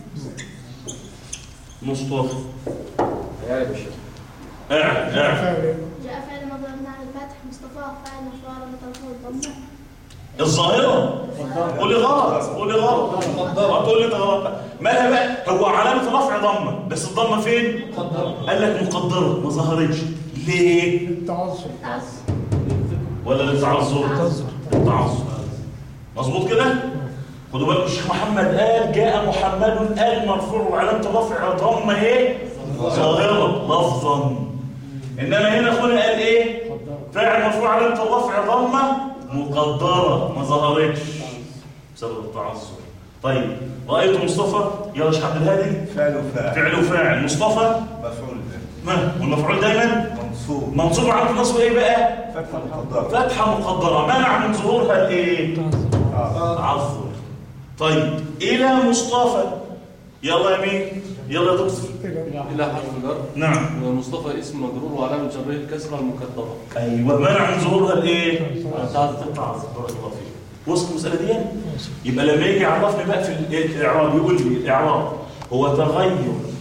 Speaker 1: مصطفى.
Speaker 3: يا باشا
Speaker 1: اعرف اعرف.
Speaker 6: جاء فعل مضارع على الفتح، مصطفى فاعل مرفوع مترفوع الضمه.
Speaker 1: الظاهرة. قولي غلط، قولي غلط. هتقول لي غلط. مالها بقى؟ هو علامة رفع ضمة، بس الضمة فين؟ قال لك مقدرة ما ظهرتش. ليه؟
Speaker 4: التعصب
Speaker 1: ولا للتعذر؟ التعذر. مظبوط كده؟ خدوا بالكم الشيخ محمد قال جاء محمد، قال مرفوع وعلامة رفع ضمة ايه؟ ظاهرة لفظا. انما هنا اخونا قال ايه؟ فاعل مرفوع علامة الرفع ضمة مقدرة ما ظهرتش بسبب التعذر. طيب رأيت مصطفى، يلا شيخ عبد الهادي.
Speaker 7: فعل وفاعل.
Speaker 1: فعل وفاعل. مصطفى
Speaker 7: مفعول به.
Speaker 1: ما والمفعول دايما
Speaker 7: منصوب.
Speaker 1: منصوب على النصب ايه بقى؟
Speaker 7: فتحة مقدرة.
Speaker 1: فتحة مقدرة. منع من ظهورها الايه؟ تعذر. طيب إلى مصطفى، يلا يا مين؟ يلا يا دكتور.
Speaker 3: إلى حرف جر.
Speaker 1: نعم.
Speaker 3: ومصطفى اسم مجرور وعلامة جره الكسرة المقدرة.
Speaker 1: ايوه منع من ظهورها الايه؟ تعذر. تعذر. بارك الله فيك. وصل المسألة دي؟ يبقى لما يجي يعرفني بقى في الإعراب يقول لي الإعراب هو تغير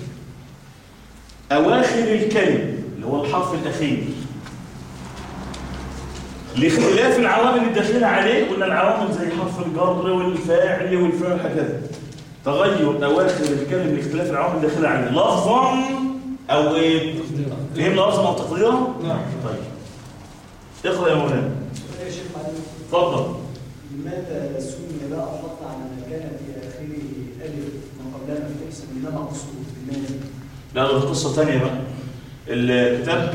Speaker 1: أواخر الكلم اللي هو الحرف الأخير لاختلاف العوامل الداخلة عليه. قلنا العوامل زي حرف الجر والفاعل والفاعل هكذا. تغير أواخر الكلم لاختلاف العوامل الداخلة عليه لفظا أو إيه؟ فهم لفظا أو تقديرا؟
Speaker 2: نعم.
Speaker 1: طيب اقرأ يا مولانا. اتفضل.
Speaker 8: لماذا سمي بقى أطلقت على ما كان في آخره ألف من قبلها تحسب إنما مقصود لماذا؟
Speaker 1: لا ده قصة ثانية بقى. الكتاب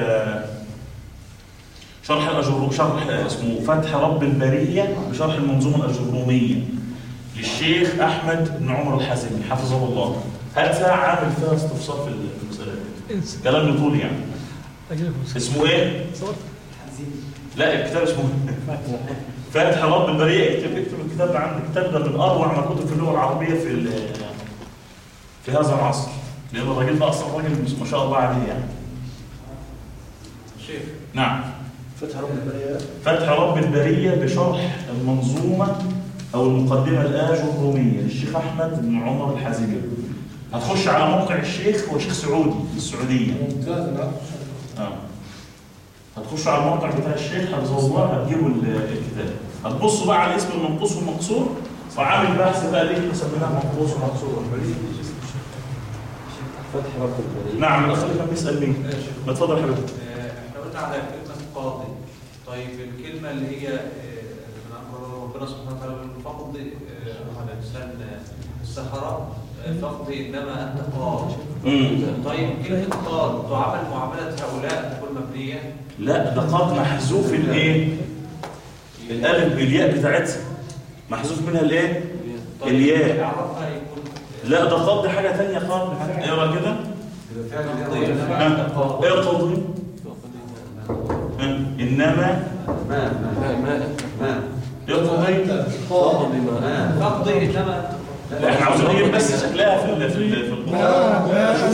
Speaker 1: شرح الأجروم، شرح اسمه فتح رب البرية بشرح المنظومة الأجرومية للشيخ أحمد بن عمر الحازمي حفظه الله. هاتها عامل فيها استفسار في المسألة دي. كلام يطول يعني. اسمه ايه؟ لا الكتاب اسمه فتح رب البرية. اكتب اكتب الكتاب ده عندك. الكتاب ده من أروع ما كتب في اللغة العربية في في هذا العصر، لأن الراجل ده أصلا راجل ما شاء الله عليه يعني.
Speaker 3: شيخ.
Speaker 1: نعم.
Speaker 8: فتح رب البرية.
Speaker 1: فتح رب البرية بشرح المنظومة أو المقدمة الآجرومية للشيخ أحمد بن عمر الحازمي. هتخش على موقع الشيخ، هو شيخ سعودي في السعودية.
Speaker 2: ممتاز.
Speaker 1: اه هتخشوا على الموقع بتاع الشيخ حفظه الله، هتجيبوا الكتاب، هتبصوا بقى على اسم المنقوص والمقصور وعامل بحث بقى ليه سميناه منقوص ومقصور.
Speaker 3: فتح رب البرية.
Speaker 1: نعم. الاخ اللي كان بيسال مين؟ ما اتفضل حضرتك.
Speaker 9: احنا قلنا على كلمة قاضي.
Speaker 7: طيب الكلمة اللي هي آه، ربنا سبحانه وتعالى فقد آه، على لسان السحرة آه، فقد إنما أنت قاض. طيب كلمة قاض تعامل معاملة هؤلاء تكون مبنية؟
Speaker 1: لا، ده قاض محذوف الايه؟ الالف بالياء بتاعتها، محذوف منها الايه؟
Speaker 7: طيب
Speaker 1: الياء.
Speaker 7: أعرفها يكون
Speaker 1: لا، ده قاض حاجه ثانيه خالص. اقرا كده. اقضي انما
Speaker 3: ما ما ما ما
Speaker 1: اقضي
Speaker 3: فاضي ما
Speaker 7: فقد إنما
Speaker 1: لا، احنا عاوزين نجيب بس شكلها في ال- في ال- في القرآن.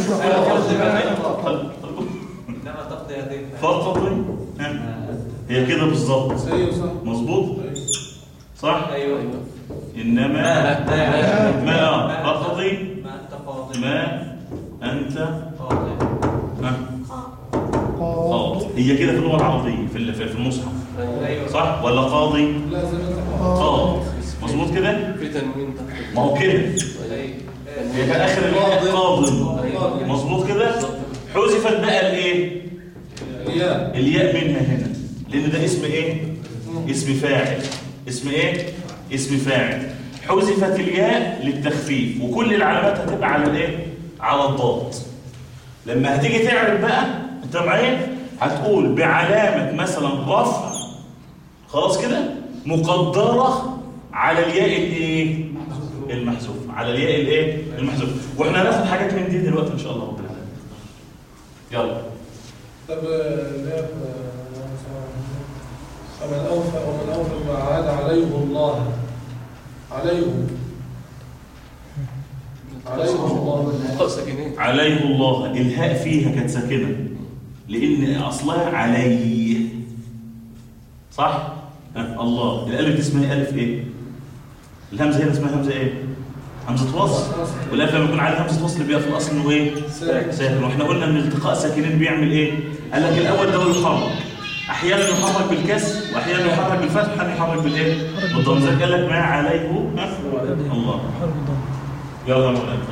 Speaker 7: إنما تقضي هذه
Speaker 1: فقضي ها؟ هي كده بالظبط. مظبوط صح.
Speaker 7: أيوه أيوه
Speaker 1: انما
Speaker 3: ما
Speaker 1: ما اه فقضي
Speaker 7: ما أنت قاضي
Speaker 1: ما انت
Speaker 7: قاضي
Speaker 1: ها قاضي. هي كده في اللغه العربيه في ال- في المصحف
Speaker 7: أيوه
Speaker 1: صح ولا قاضي؟
Speaker 2: لا زي ما انت
Speaker 1: قاضي مظبوط كده.
Speaker 3: في تنوين
Speaker 1: ما هو كده
Speaker 7: أيوه
Speaker 1: هي كان اخر الآية قاضي مظبوط كده. حذفت بقى الايه؟
Speaker 2: الياء
Speaker 1: الياء منها هنا لان ده اسم ايه؟ اسم فاعل. اسم ايه؟ اسم فاعل. حذفت الياء للتخفيف وكل العلامات هتبقى على الايه؟ على الضاد. لما هتيجي تعرف بقى انت معايا هتقول بعلامه مثلا رفع خلاص كده مقدره على الياء الايه؟ المحذوف، على الياء الايه؟ المحذوف. واحنا هناخد حاجات من دي دلوقتي ان شاء الله رب العالمين. يلا.
Speaker 2: طب لا ومن أوفى ومن أوفى ما عاد عليه الله عليه عليه الله
Speaker 3: ساكنين
Speaker 1: عليه الله، الهاء فيها كانت ساكنه لان اصلها عليه صح؟ ها، الله. الالف دي اسمها الف ايه؟ الهمزه هنا اسمها همزه ايه؟ همزه وصل. والالف لما يكون عليه همزه وصل بيبقى في الاصل انه ايه؟ ساكن. واحنا قلنا ان التقاء ساكنين بيعمل ايه؟ قال لك الاول ده يحرك، احيانا يحرك بالكسر واحيانا يحرك بالفتح واحيانا يحرك بالايه؟ بالضم. زي قال لك ما عليه ها؟ الله.
Speaker 5: حرب الضم.
Speaker 1: يلا يا مولانا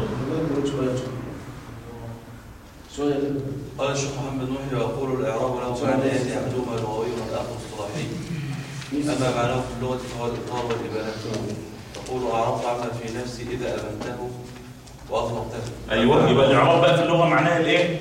Speaker 3: قال الشيخ محمد نوحي ويقول الاعراب له معنيان احدهما لغوي والاخر اصطلاحي. اما معناه في اللغه فهو الاظهار والابانه. تقول اعرضت عما في نفسي اذا ابنته واطلقته.
Speaker 1: ايوه، يبقى الاعراب بقى في اللغه معناها الايه؟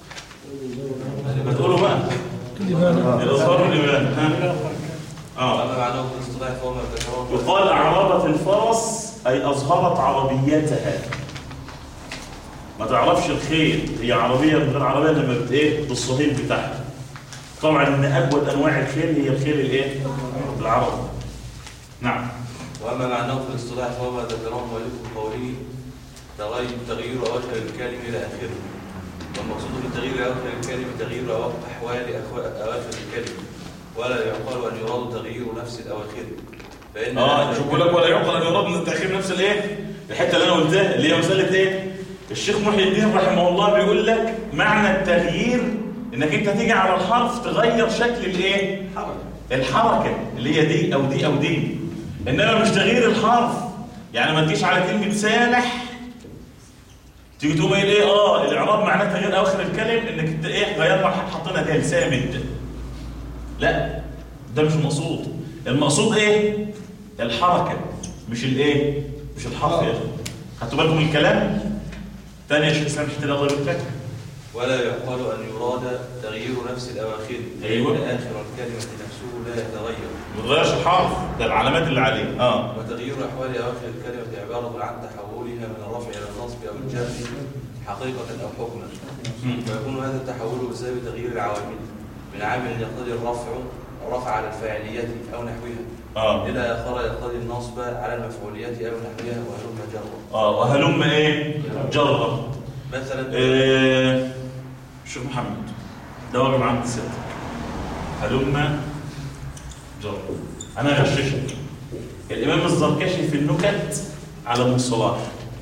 Speaker 1: ما تقولوا بقى الاظهار والابانه. ها اه
Speaker 3: اما معناه في الاصطلاح فهو ما ذكره.
Speaker 1: يقال اعربت الفرس اي اظهرت عربيتها. ما تعرفش الخيل هي عربيه من غير عربيه لما بت ايه؟ بالصهيل بتاعها. طبعا ان اجود انواع الخيل هي الخيل الايه؟ العربي. نعم.
Speaker 3: واما معناه في الاصطلاح فهو ما ذكره مؤلف قوله تغير تغيير اوجه الكلم الى اخره. والمقصود بتغيير اوجه الكلم تغيير احوال اواخر الكلم ولا يعقل ان يراد تغيير نفس الاواخر. فان
Speaker 1: اه شوف بقول لك ولا يعقل ان يراد من تاخير نفس الايه؟ الحته اللي انا قلتها اللي هي مساله ايه؟ الشيخ محي الدين رحمه الله بيقول لك معنى التغيير انك انت تيجي على الحرف تغير شكل الايه؟ الحركه اللي هي دي او دي او دي. انما مش تغيير الحرف. يعني ما تجيش على كلمه سامح تيجي تقوم قايل ايه؟ اه الاعراب معناه تغيير اواخر الكلم انك انت ايه؟ غيرنا حطينا ده سامد. لا ده مش المقصود. المقصود ايه؟ الحركه مش الايه؟ مش الحرف. يا خدتوا بالكم من الكلام؟ ثاني يا شيخ اسلام حتى الله يبارك.
Speaker 3: ولا يعقل ان يراد تغيير نفس الاواخر.
Speaker 1: ايوه.
Speaker 3: لان اخر الكلمه نفسه لا يتغير.
Speaker 1: ما تغيرش الحرف، ده العلامات اللي عليه. اه
Speaker 3: وتغيير احوال اواخر الكلمه عباره عن تحولها من الرفع الى النصب او الجر حقيقه او حكما. ويكون هذا التحول بسبب تغيير العوامل من عامل يقتضي الرفع رفع على الفاعليه او نحوها
Speaker 1: اه
Speaker 3: الى اخر يقتضي النصب على المفعوليه او نحوها وهلم جرا.
Speaker 1: اه وهلم ايه؟ جرة.
Speaker 3: مثلا
Speaker 1: إيه شوف محمد ده واجب عند الست. هلم جرة. انا غششك. الامام الزركشي في النكت على ابن الصلاح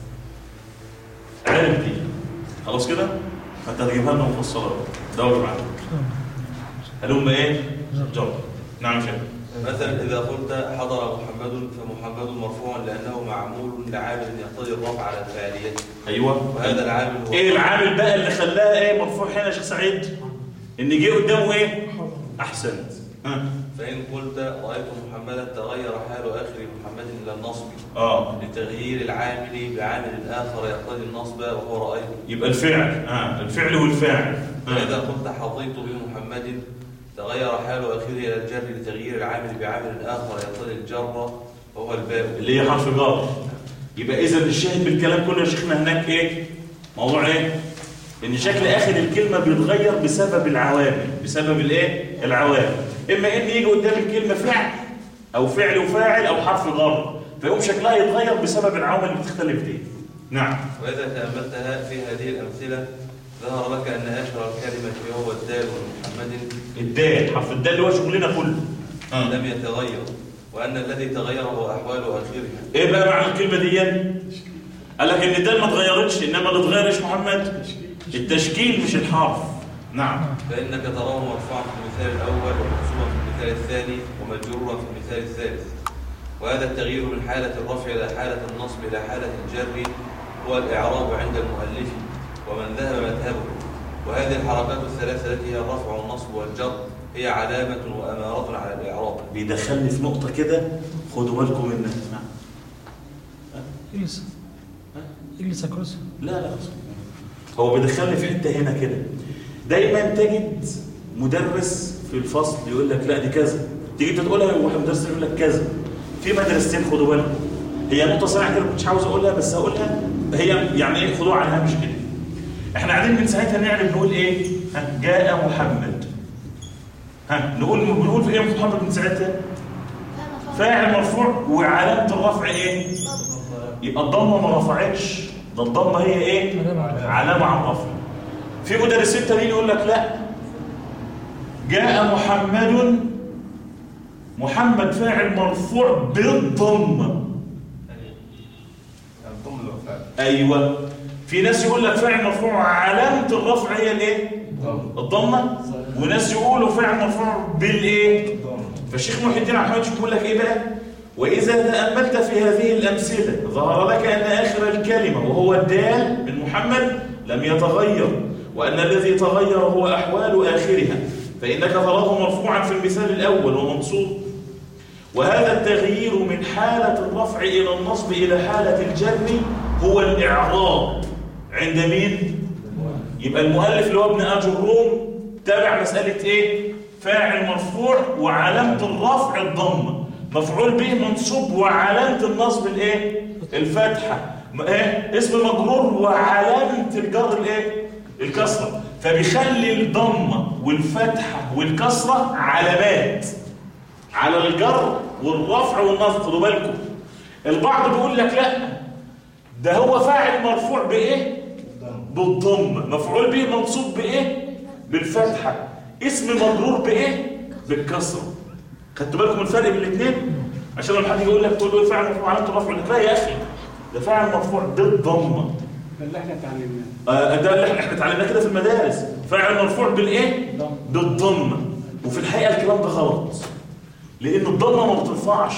Speaker 1: عرف دي خلاص كده؟ فانت هتجيبها لنا مفصله. ده واجب عندك. هلم ايه؟ جرة. نعم يا شيخ.
Speaker 3: مثلا إذا قلت حضر محمد فمحمد مرفوع لأنه معمول لعامل يقتضي الرفع على الفاعلية.
Speaker 1: أيوة.
Speaker 3: وهذا العامل هو
Speaker 1: إيه العامل بقى اللي خلاها إيه مرفوع هنا يا شيخ سعيد؟ إن جه قدامه إيه؟ أحسنت. أه.
Speaker 3: فإن قلت رأيت محمدا تغير حال آخر محمد إلى النصب
Speaker 1: اه
Speaker 3: لتغيير العامل بعامل آخر يقتضي النصب وهو رأيت،
Speaker 1: يبقى الفعل اه الفعل والفاعل.
Speaker 3: فإذا
Speaker 1: آه.
Speaker 3: قلت حظيت بمحمد تغير حال آخره إلى الجر لتغيير العامل بعامل آخر يقتضي الجر وهو الباء
Speaker 1: اللي هي حرف جر. يبقى إذا الشاهد بالكلام كله يا شيخنا هناك إيه؟ موضوع إيه؟ إن شكل آخر الكلمة بيتغير بسبب العوامل، بسبب الإيه؟ العوامل. إما إن يجي قدام الكلمة فعل أو فعل وفاعل أو حرف جر، فيقوم شكلها يتغير بسبب العوامل اللي بتختلف دي. نعم.
Speaker 3: وإذا تأملتها في هذه الأمثلة ظهر لك أن آخر الكلمة وهو الدال ومحمد
Speaker 1: الدال، حرف الدال اللي هو شغلنا كله. آه.
Speaker 3: لم يتغير، وأن الذي تغير هو أحوال آخرها.
Speaker 1: إيه بقى معنى الكلمة دي؟ قال لك إن الدال ما اتغيرتش، إنما اللي اتغير إيش محمد؟ التشكيل مش الحرف. نعم.
Speaker 3: فإنك تراه مرفوعا في المثال الأول ومنصوبا في المثال الثاني ومجرورا في المثال الثالث. وهذا التغيير من حالة الرفع إلى حالة النصب إلى حالة الجر هو الإعراب عند المؤلف ومن ذهب مذهبه. وهذه الحركات الثلاثة التي هي الرفع والنصب والجر هي علامة وأمارة على الإعراب.
Speaker 1: بيدخلني في نقطة كده خدوا بالكم منها. نعم.
Speaker 5: اجلس اجلس يا كروس.
Speaker 1: لا لا هو بيدخلني في حتة هنا كده. دايما تجد مدرس في الفصل يقول لك لا دي كذا، تيجي انت تقولها وواحد مدرس يقول لك كذا. في مدرستين خدوا بالكم، هي نقطة صراحة كده مش عاوز اقولها بس هقولها، هي يعني ايه خدوها على الهامش كده. احنا قاعدين من ساعتها نعرف نقول ايه؟ ها جاء محمد. ها نقول بنقول في ايه محمد من ساعتها؟ فاعل مرفوع وعلامة الرفع ايه؟ يبقى الضمة ما رفعتش، ده الضمة هي ايه؟ علامة على الرفع. في مدرسين تانيين يقول لك لا جاء محمد، محمد فاعل مرفوع بالضمة. ايوه. في ناس يقول لك فاعل مرفوع علامة الرفع هي الايه؟ الضمة. وناس يقولوا فاعل مرفوع بالايه؟ فالشيخ محي الدين عبد الحميد يقول لك ايه بقى؟ وإذا تأملت في هذه الأمثلة ظهر لك أن آخر الكلمة وهو الدال من محمد لم يتغير، وأن الذي تغير هو أحوال آخرها، فإنك تراه مرفوعا في المثال الأول ومنصوب. وهذا التغيير من حالة الرفع إلى النصب إلى حالة الجر هو الإعراب عند مين؟ يبقى المؤلف اللي هو ابن أجروم تابع مسألة إيه؟ فاعل مرفوع وعلامة الرفع الضمة، مفعول به منصوب وعلامة النصب الايه؟ الفتحة. ايه؟ اسم مجرور وعلامة الجر الايه؟ الكسرة. فبيخلي الضمة والفتحة والكسرة علامات على الجر والرفع والنصب. خدوا بالكم البعض بيقول لك لا ده هو فاعل مرفوع بايه؟ بالضمة، مفعول به منصوب بايه؟ بالفتحة، اسم مجرور بايه؟ بالكسرة. خدتوا بالكم الفرق بين الاثنين؟ عشان لما حد يقول لك تقول له فاعل مرفوع علامة الرفع، يقول لك لا يا اخي ده فاعل مرفوع بالضمه.
Speaker 4: ده اللي احنا اتعلمناه.
Speaker 1: آه ده اللي احنا اتعلمناه كده في المدارس، فاعل مرفوع بالايه؟ بالضمه. وفي الحقيقه الكلام ده غلط، لان الضمه ما بترفعش.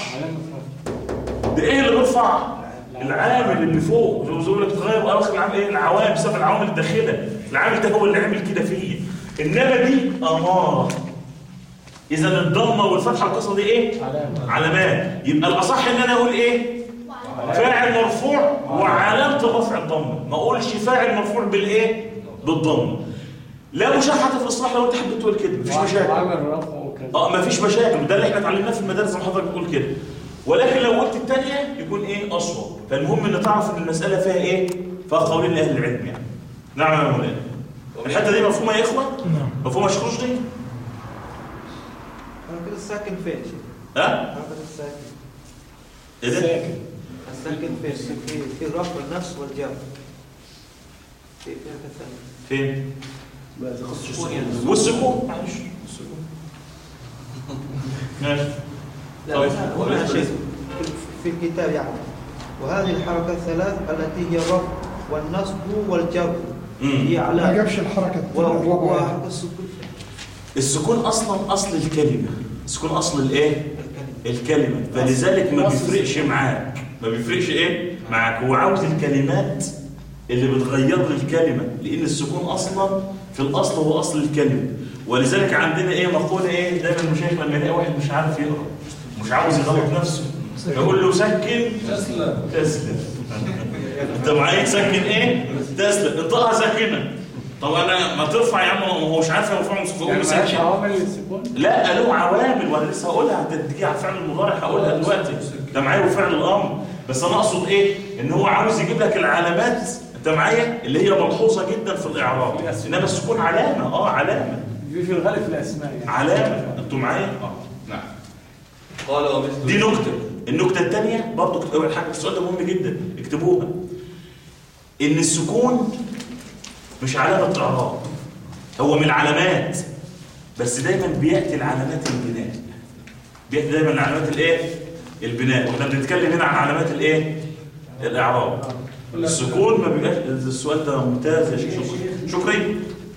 Speaker 1: ده ايه اللي بيرفع؟ العامل اللي فوق. زي ما بيقول لك تغير اواخر العامل ايه؟ العوامل، بسبب العوامل الداخله. العامل ده هو اللي عامل كده فيه، انما دي اماره. إذا الضمة والفتحة والكسرة دي إيه؟ علامات. علامات. يبقى الأصح إن أنا أقول إيه؟ فاعل مرفوع وعلامة الرفع الضمة، ما أقولش فاعل مرفوع بالإيه؟ بالضمة. لا مشاحة في الإصلاح لو أنت حبيت تقول كده، مفيش مشاكل. أه مفيش مشاكل، وده اللي إحنا اتعلمناه في المدارس زي ما حضرتك بتقول كده. ولكن لو قلت الثانية يكون إيه؟ أصوب. فالمهم إن تعرف إن المسألة فيها إيه؟ فيها قولين لأهل العلم يعني. نعم يا مولانا. الحتة دي مفهومة يا إخوة؟ نعم. مفهومة يا شيخ رشدي؟
Speaker 9: حركة الساكن فين؟
Speaker 1: ها؟
Speaker 9: حركة الساكن.
Speaker 1: إيه ده؟
Speaker 9: الساكن. الساكن فين؟ في في الرفع والنصب والجر. في في الثانية.
Speaker 1: فين؟
Speaker 9: السكون.
Speaker 1: والسكون. معلش. السكون. ماشي.
Speaker 9: لا هنا شيء في الكتاب يعني. وهذه الحركة الثلاث التي هي الرفع والنصب والجر هي على
Speaker 4: ما جابش الحركة
Speaker 9: الرابعة. السكون.
Speaker 1: السكون اصلا اصل الكلمه، السكون اصل الايه؟ الكلمه. فلذلك ما بيفرقش معاك، ما بيفرقش ايه معاك. هو عاوز الكلمات اللي بتغير لي الكلمه، لان السكون اصلا في الأصل هو أصل الكلمة. ولذلك عندنا إيه مقولة إيه دايما المشايخ لما يلاقي واحد مش عارف يقرأ مش عاوز يغلط نفسه يقول له سكن
Speaker 2: تسلم
Speaker 1: تسلم. أنت معايا سكن إيه؟ تسلم انطقها ساكنة. طب أنا ما ترفع يا عم هو مش عارف يرفع مسكون
Speaker 4: يعني
Speaker 1: ساكن.
Speaker 4: مالهاش عوامل السكون؟
Speaker 1: لا له عوامل وانا لسه هقولها هتديكي على فعل المضارع هقولها دلوقتي ده معايا وفعل الامر. بس انا اقصد ايه ان هو عاوز يجيب لك العلامات انت معايا اللي هي ملحوظه جدا في الاعراب. انما السكون علامه اه علامه
Speaker 4: في الغالب في الاسماء يعني.
Speaker 1: علامه انتوا معايا اه نعم.
Speaker 3: قال ومثل
Speaker 1: دي نكته. النكته الثانيه برضه اول حاجه السؤال ده مهم جدا اكتبوها ان السكون مش علامه اعراب هو من العلامات بس دايما بياتي العلامات البناء بياتي دايما العلامات الايه البناء. واحنا بنتكلم هنا عن علامات الايه الاعراب. السكون ما بيبقاش. السؤال ده ممتاز يا شيخ شكري شكري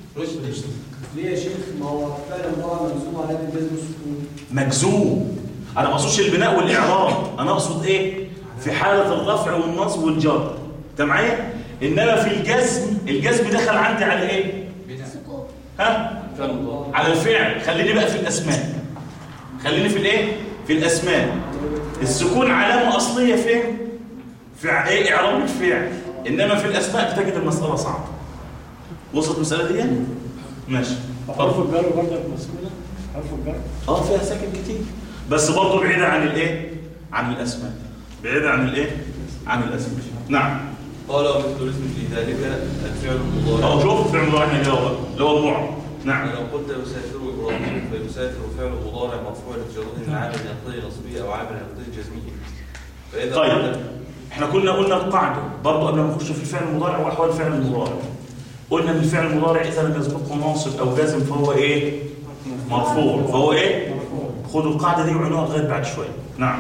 Speaker 8: ليه يا شيخ؟ ما هو فعلا المضارع مجزوم على الجزم والسكون.
Speaker 1: مجزوم. انا ما اقصدش البناء والاعراب انا اقصد ايه في حاله الرفع والنصب والجر انت معايا. انما في الجزم الجزم دخل عندي على ايه
Speaker 6: سكون.
Speaker 1: ها على الفعل. خليني بقى في الاسماء خليني في الايه في الاسماء. السكون علامه اصليه فين في ايه اعراب الفعل. انما في الاسماء بتجد المساله صعبه. وصلت المساله دي ماشي.
Speaker 4: حرف الجر برضه مسكونه حرف الجر
Speaker 1: اه فيها ساكن كتير بس برضه بعيده عن الايه عن الاسماء بعيده عن الايه عن الاسماء. نعم.
Speaker 3: قال ومثل الاسم في ذلك الفعل المضارع.
Speaker 1: اه شوف فعل المضارع هنا اللي هو المعرب. نعم.
Speaker 3: لو قلت يسافر ابراهيم فيسافر فعل مضارع مرفوع للجرود من عامل يقتضي نصبيه او عامل يقتضي جزميه. فاذا
Speaker 1: طيب احنا كنا قلنا القاعده برضه قبل ما نخش في الفعل المضارع واحوال الفعل المضارع. قلنا ان الفعل المضارع اذا لم يسبقه ناصب او جازم فهو ايه مرفوع فهو ايه خدوا القاعده دي وعنوها لغايه بعد شويه. نعم.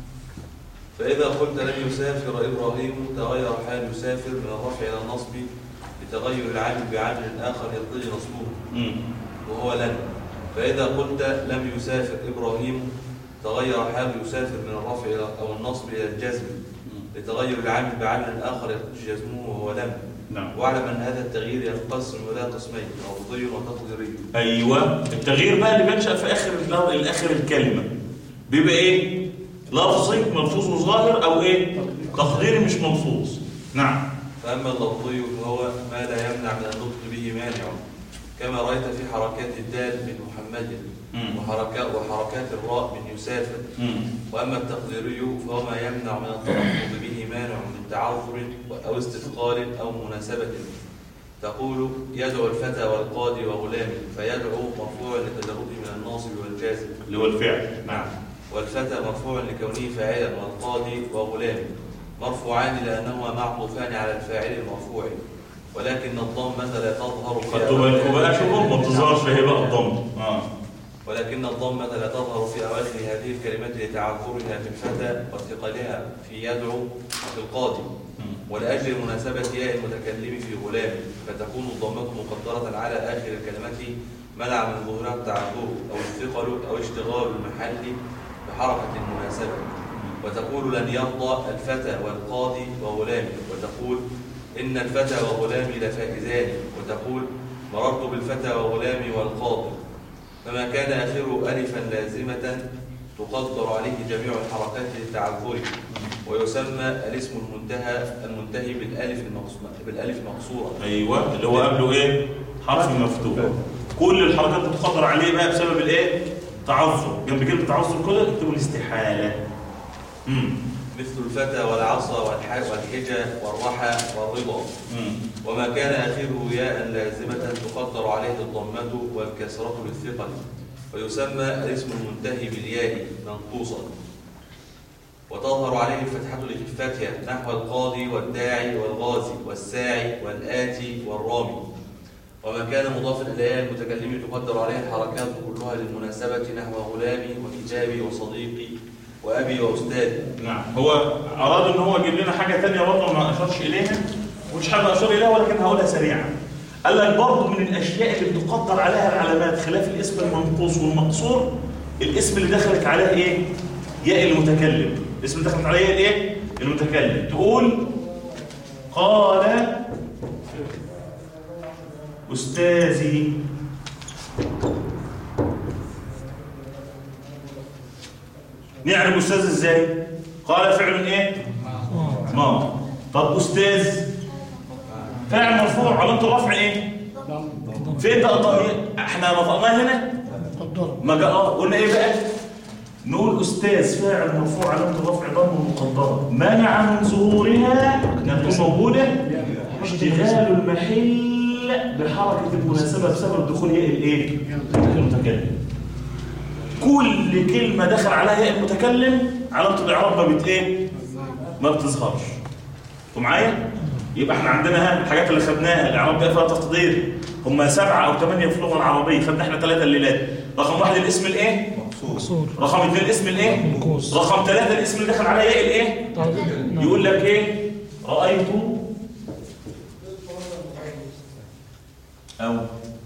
Speaker 3: فإذا قلت لم يسافر إبراهيم تغير حال يسافر من الرفع إلى النصب لتغير العامل بعامل آخر يقتضي نصبه وهو لن. فإذا قلت لم يسافر إبراهيم تغير حال يسافر من الرفع إلى أو النصب إلى الجزم لتغير العامل بعامل آخر يقتضي جزمه وهو لن.
Speaker 1: نعم.
Speaker 3: واعلم أن هذا التغيير ينقسم إلى قسمين لفظي وتقديري.
Speaker 1: ايوه التغيير بقى اللي بينشأ في اخر الاخر الكلمه بيبقى ايه لفظي ملفوظ وظاهر او ايه تقديري مش ملفوظ. نعم.
Speaker 3: فأما اللفظي فهو ما لا يمنع من النطق به مانع كما رأيت في حركات الدال من محمد وحركات وحركات الراء من يسافر.
Speaker 1: مم.
Speaker 3: وأما التقديري فهو ما يمنع من التلفظ به مانع من تعذر أو استثقال أو مناسبة. تقول يدعو الفتى والقاضي وغلامه فيدعو مرفوع لتجرده من الناصب والجازم
Speaker 1: اللي هو الفعل.
Speaker 3: نعم. والفتى مرفوع لكونه فاعلا والقاضي وغلامه مرفوعان لأنهما معطوفان على الفاعل المرفوع ولكن الضمة لا تظهر في
Speaker 1: خدتوا بالكم بقى شوفوا ما بتظهرش هي بقى الضمه. اه
Speaker 3: ولكن الضمة لا تظهر في أواخر هذه الكلمات لتعذرها في الفتى وثقلها في يدعو وفي القاضي ولأجل مناسبة ياء المتكلم في غلام فتكون الضمة مقدرة على آخر الكلمات منع من ظهورها التعذر أو الثقل أو اشتغال المحل بحركة المناسبة. وتقول لن يرضى الفتى والقاضي وغلامي وتقول إن الفتى وغلامي لفائزان وتقول مررت بالفتى وغلامي والقاضي. فما كان آخره ألفا لازمة تقدر عليه جميع الحركات للتعذر ويسمى الاسم المنتهى المنتهي بالالف بالالف مقصوره.
Speaker 1: ايوه اللي هو قبله ايه حرف مفتوح. كل الحركات بتقدر عليه بقى بسبب الايه تعذر. جنب كلمه تعذر كده اكتبوا الاستحاله. امم
Speaker 3: مثل الفتى والعصا والحجة والرحى والرضا. وما كان آخره ياء لازمة تقدر عليه الضمة والكسرة بالثقل ويسمى الاسم المنتهي بالياء منقوصا وتظهر عليه الفتحة لخفتها نحو القاضي والداعي والغازي والساعي والآتي والرامي. وما كان مضافا إلى ياء المتكلم تقدر عليه الحركات كلها للمناسبة نحو غلامي وكتابي وصديقي وأبي وأستاذي.
Speaker 1: نعم. هو أراد أن هو يجيب لنا حاجة تانية برضه ما أشارش إليها مش حاجة أشار إليها ولكن هقولها سريعا. قال لك برضه من الأشياء اللي بتقدر عليها العلامات خلاف الاسم المنقوص والمقصور الاسم اللي دخلت عليه إيه؟ ياء المتكلم. الاسم اللي دخلت عليه إيه؟ المتكلم. تقول قال أستاذي. نعرف أستاذ إزاي؟ قال فعل إيه؟ ماضي. طب أستاذ فاعل مرفوع علامة الرفع إيه؟ فين ده؟ احنا نطقناه هنا؟ ما جاء اه قلنا إيه بقى؟ نقول أستاذ فاعل مرفوع علامة الرفع ضم مقدرة منع من ظهورها إنها تكون موجودة اشتغال المحل بحركة المناسبة بسبب دخول ياء الإيه؟ المتكلم. كل كلمة دخل عليها ياء المتكلم علامة الإعراب ما بت إيه؟ ما بتظهرش. انتوا معايا؟ يبقى احنا عندنا الحاجات اللي خدناها الإعراب بقى فيها تقدير هم سبعة أو ثمانية في اللغة العربية، خدنا احنا ثلاثة الليلات. رقم واحد الاسم الإيه؟ مقصور. رقم اثنين الاسم الإيه؟ منقوص. رقم ثلاثة الاسم اللي دخل عليه ياء الإيه؟ يقول لك إيه؟ رأيت أو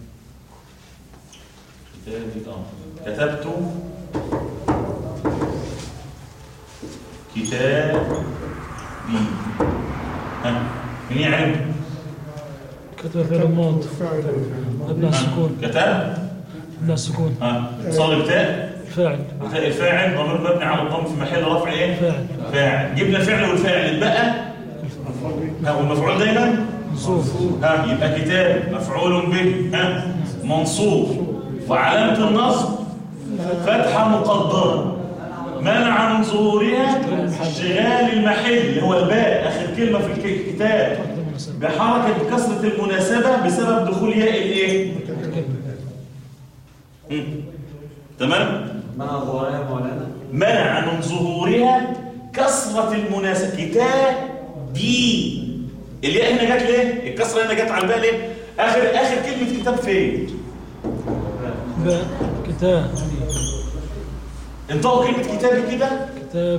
Speaker 1: كتبت كتابي. ها مين يعلم؟
Speaker 5: كتب فعل ماضي مبني على السكون.
Speaker 1: كتب
Speaker 5: مبني على السكون.
Speaker 1: ها صار تاء
Speaker 5: الفاعل.
Speaker 1: وتاء الفاعل ضمير مبني على الضم في محل رفع ايه؟
Speaker 5: فاعل.
Speaker 1: فاعل. جبنا فعل والفاعل اتبقى ها والمفعول دايما
Speaker 5: منصوب.
Speaker 1: ها يبقى كتاب مفعول به ها منصوب وعلامة النصب فتحة مقدرة منع من ظهورها اشتغال المحل اللي هو الباء آخر كلمة في الكتاب بحركة كسرة المناسبة بسبب دخول ياء الايه؟ تمام؟
Speaker 7: منع ظهورها مولانا
Speaker 1: منع من ظهورها كسرة المناسبة. كتابي الياء هنا جت ليه؟ الكسرة هنا جت على الباء ليه؟ آخر آخر كلمة كتاب فين؟
Speaker 5: باء كتاب.
Speaker 1: انطقوا كلمة كتابي كده.
Speaker 5: كتاب.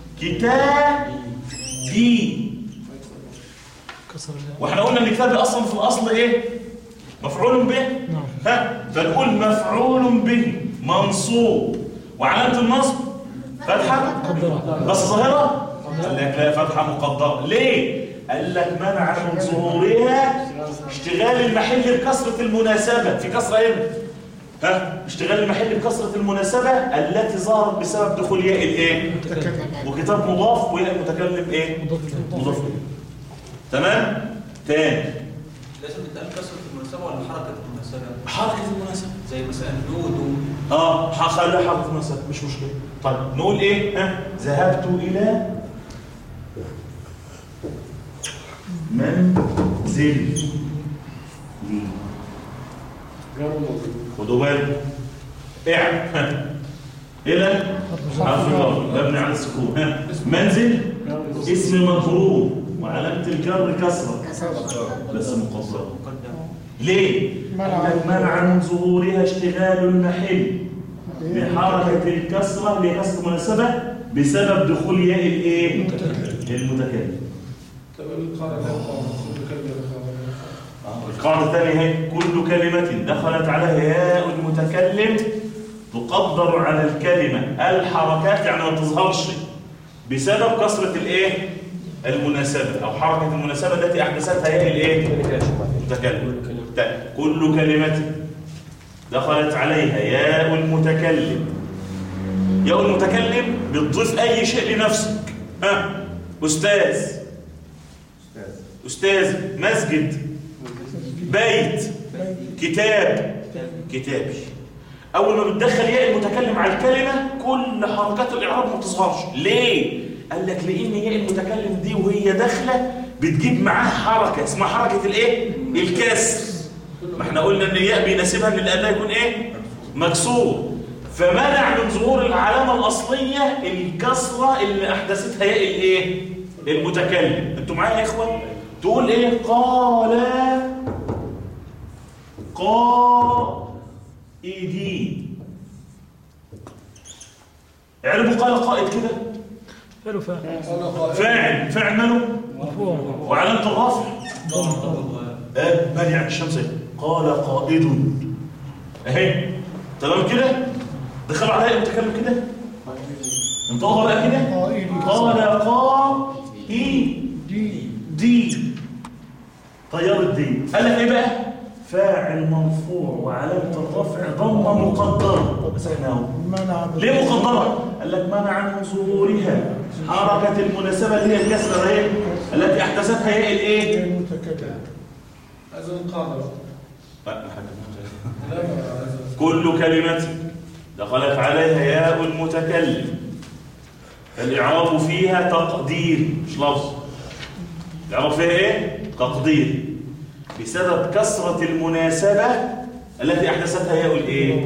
Speaker 1: كتابي.
Speaker 5: كسر.
Speaker 1: واحنا قلنا ان كتابي اصلا في الاصل ايه؟ مفعول به.
Speaker 5: نعم.
Speaker 1: ها فنقول مفعول به منصوب وعلامة النصب فتحة بس ظاهرة. قال لك لا فتحة مقدرة. ليه؟ قال لك منع من ظهورها اشتغال المحل بكسرة المناسبة. في كسرة هنا ها اشتغال المحل بكسرة المناسبة التي ظهرت بسبب دخول ياء الايه؟ وكتاب مضاف وياء المتكلم ايه؟ مضاف اليه. تمام؟ تاني
Speaker 7: لازم تتقال كسرة المناسبة ولا حركة المناسبة؟
Speaker 1: حركة المناسبة
Speaker 7: زي مثلا دودو.
Speaker 1: اه هخليها حركة المناسبة مش مشكلة. طيب نقول ايه؟ ها ذهبت الى منزل. خدوا بالكم اعل الى حرف الجر مبني على السكون. ها منزل اسم مجرور وعلامه الجر كسره بس مقدره. ليه؟ منع من ظهورها اشتغال المحل بحركه الكسره لكسر مناسبه بسبب دخول ياء الايه؟ المتكلم. القاعدة الثانية هي كل كلمة دخلت عليها ياء المتكلم تقدر على الكلمة الحركات يعني ما تظهرش بسبب كسرة الايه؟ المناسبة أو حركة المناسبة التي أحدثتها ياء الايه؟ المتكلم. كل كلمة دخلت عليها ياء المتكلم. ياء المتكلم بتضيف أي شيء لنفسك. ها أستاذ أستاذ مسجد بيت كتاب كتابي. أول ما بتدخل ياء المتكلم على الكلمة كل حركات الإعراب ما بتظهرش. ليه؟ قال لك لأن ياء المتكلم دي وهي داخلة بتجيب معاها حركة اسمها حركة الإيه؟ الكسر. ما احنا قلنا إن الياء بيناسبها إن الأداء يكون إيه؟ مكسور. فمنع من ظهور العلامة الأصلية الكسرة اللي أحدثتها ياء الإيه؟ المتكلم. أنتوا معايا يا إخوان؟ تقول إيه؟ قال قائدين. اعرفوا قال قائد كده
Speaker 5: فعل فاعل
Speaker 1: فاعل فاعل ماله
Speaker 5: مرفوع
Speaker 1: وعلامة الرفع اه مالي عن الشمس. قال قائد اهي تمام كده. دخلوا عليها المتكلم كده انطقها بقى كده. قال قائد دي طيار الدين. قال لك ايه بقى؟ فاعل مرفوع وعلامة الرفع ضمة مقدرة. بس احنا اهو ليه مقدرة؟ قال لك منع من ظهورها حركة المناسبة اللي هي الكسرة اهي التي احدثتها هي الايه؟
Speaker 4: المتكلم.
Speaker 2: عايز القاعدة
Speaker 1: كل كلمة دخلت عليها ياء المتكلم الإعراب فيها تقدير مش لفظ. الإعراب فيها ايه؟ تقدير بسبب كسرة المناسبة التي أحدثتها ياء الايه؟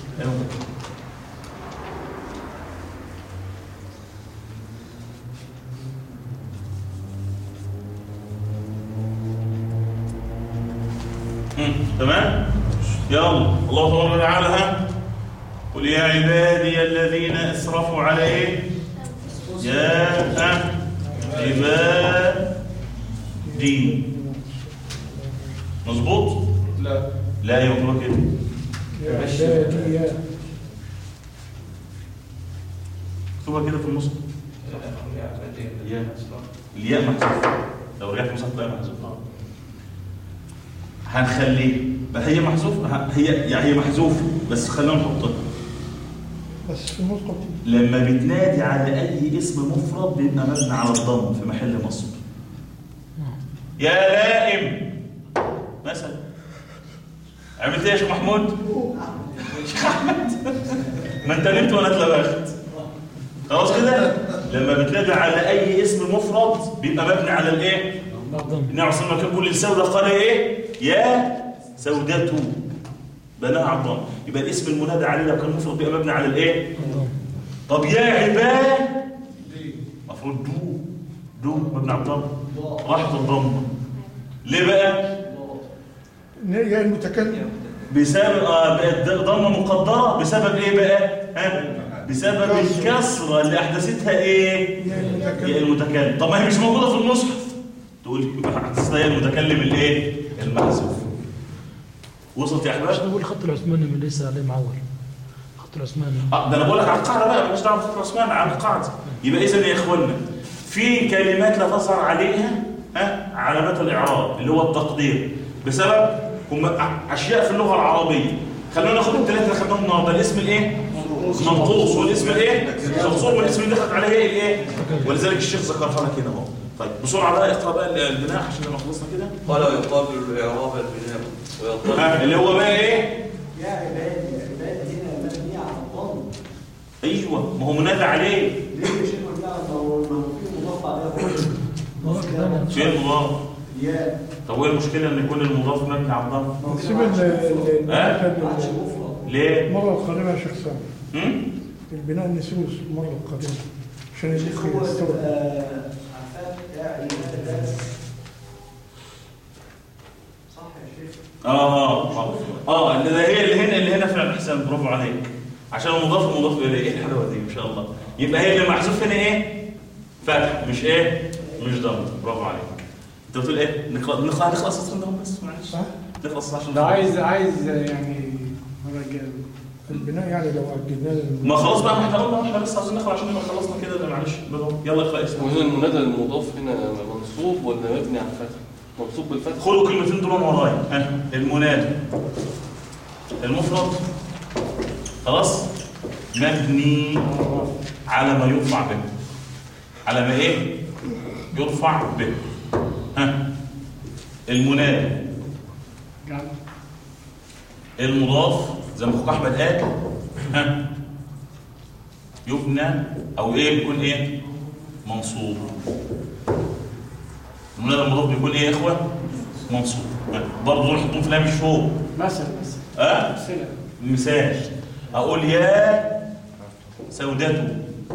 Speaker 1: تمام؟ يلا الله تبارك وتعالى ها قل يا عبادي الذين اسرفوا على ايه؟ يا عبادي مظبوط؟
Speaker 2: لا
Speaker 1: لا يقول كده
Speaker 4: يا عبادي يا
Speaker 1: اكتبها كده في النص يا الياء محذوفه لو رجعت مصحف تلاقيها محذوفه هنخليه بقى هي محذوفه هي يعني هي محذوفه بس خلينا نحطها
Speaker 4: بس في مسقط
Speaker 1: لما بتنادي على اي اسم مفرد بيبقى مبني على الضم في محل نصب. يا لائم مثلا عملت ايه يا شيخ محمود؟ شيخ احمد ما انت نمت وانا اتلبخت خلاص كده. لما بتنادي على اي اسم مفرد بيبقى مبني على الايه؟ النبي عليه الصلاه والسلام كان للسودة قال ايه؟ يا سودته بناها على الضم. يبقى الاسم المنادى عليه لو كان مفرد بيبقى مبني على الايه؟ طب يا عباد المفروض دو دو مبني على الضم راحت الضمه. ليه بقى؟
Speaker 4: يا المتكلم
Speaker 1: بسبب اه ضمه مقدره بسبب ايه بقى؟ ها؟ بسبب الكسره اللي احدثتها ايه؟ يا المتكلم. طب ما هي مش موجوده في المصحف تقول يبقى احدثتها يا المتكلم الايه؟ المحذوف. وصلت يا احباب؟
Speaker 5: مش نقول خط العثماني من ليس عليه معول خط العثماني
Speaker 1: اه ده انا بقول لك على القاعده بقى ماليش دعوه بخط العثماني على القاعده. يبقى اذا يا اخوانا في كلمات لا تظهر عليها ها علامات الاعراب اللي هو التقدير بسبب هم اشياء في اللغه العربيه. خلونا ناخد الثلاثه اللي خدناهم النهارده. الاسم الايه؟ منقوص والاسم الايه؟ مقصور والاسم اللي دخلت عليه الايه؟ ولذلك الشيخ ذكرها لك هنا اهو. طيب بسرعه بقى اقرا بقى البناء عشان لما خلصنا كده.
Speaker 3: قال ويقابل الاعراب البناء ويقابل
Speaker 1: ها اللي هو بقى ايه؟
Speaker 8: يا عبادي عبادي هنا مبني على الضم.
Speaker 1: ايوه ما هو منادى عليه.
Speaker 8: ليه يا شيخ بتاع ما هو في مضاف عليه
Speaker 1: فين المضاف؟
Speaker 8: يا
Speaker 1: طب وايه المشكله ان يكون المضاف مبني على الضم؟
Speaker 4: سيب ال
Speaker 1: ها؟ ليه؟
Speaker 4: المره القادمه يا شيخ سامي
Speaker 1: امم
Speaker 4: البناء النسوس المره القادمه عشان
Speaker 8: الشيخ
Speaker 4: يدخل
Speaker 8: هو
Speaker 4: يستوعب.
Speaker 8: عفاف يا عبادي صح يا شيخ؟
Speaker 1: اه اه اه اللي هي اللي هنا اللي هنا فعلا حسن برافو عليك عشان المضاف المضاف اليه. ايه الحلاوه دي ما شاء الله. يبقى هي اللي محذوف هنا ايه؟ فتح مش ايه؟ مش ضم. برافو عليك. انت بتقول ايه؟ نخلص نخلص نخلص الصندوق بس معلش نخلص عشان
Speaker 4: ده عايز عايز يعني رجال البناء يعني لو اجلناه
Speaker 1: ما خلاص بقى ما احنا قلنا احنا بس عايزين نخلص عشان نبقى خلصنا كده معلش. يلا اقرا اسمه.
Speaker 10: وهنا المنادى المضاف هنا منصوب ولا مبني على الفتح؟ منصوب بالفتح.
Speaker 1: خدوا الكلمتين دول ورايا. ها المنادى المفرد خلاص مبني على ما يرفع به. على ما ايه؟ يرفع به. ها المنادى المضاف زي ما اخوك احمد قال ها يبنى او ايه بيكون ايه؟ منصوب. المنادى المضاف بيكون ايه يا اخوه؟ منصوب. برضه دول حطهم في مش فوق
Speaker 4: مثلا
Speaker 1: اه مثال اقول يا سودته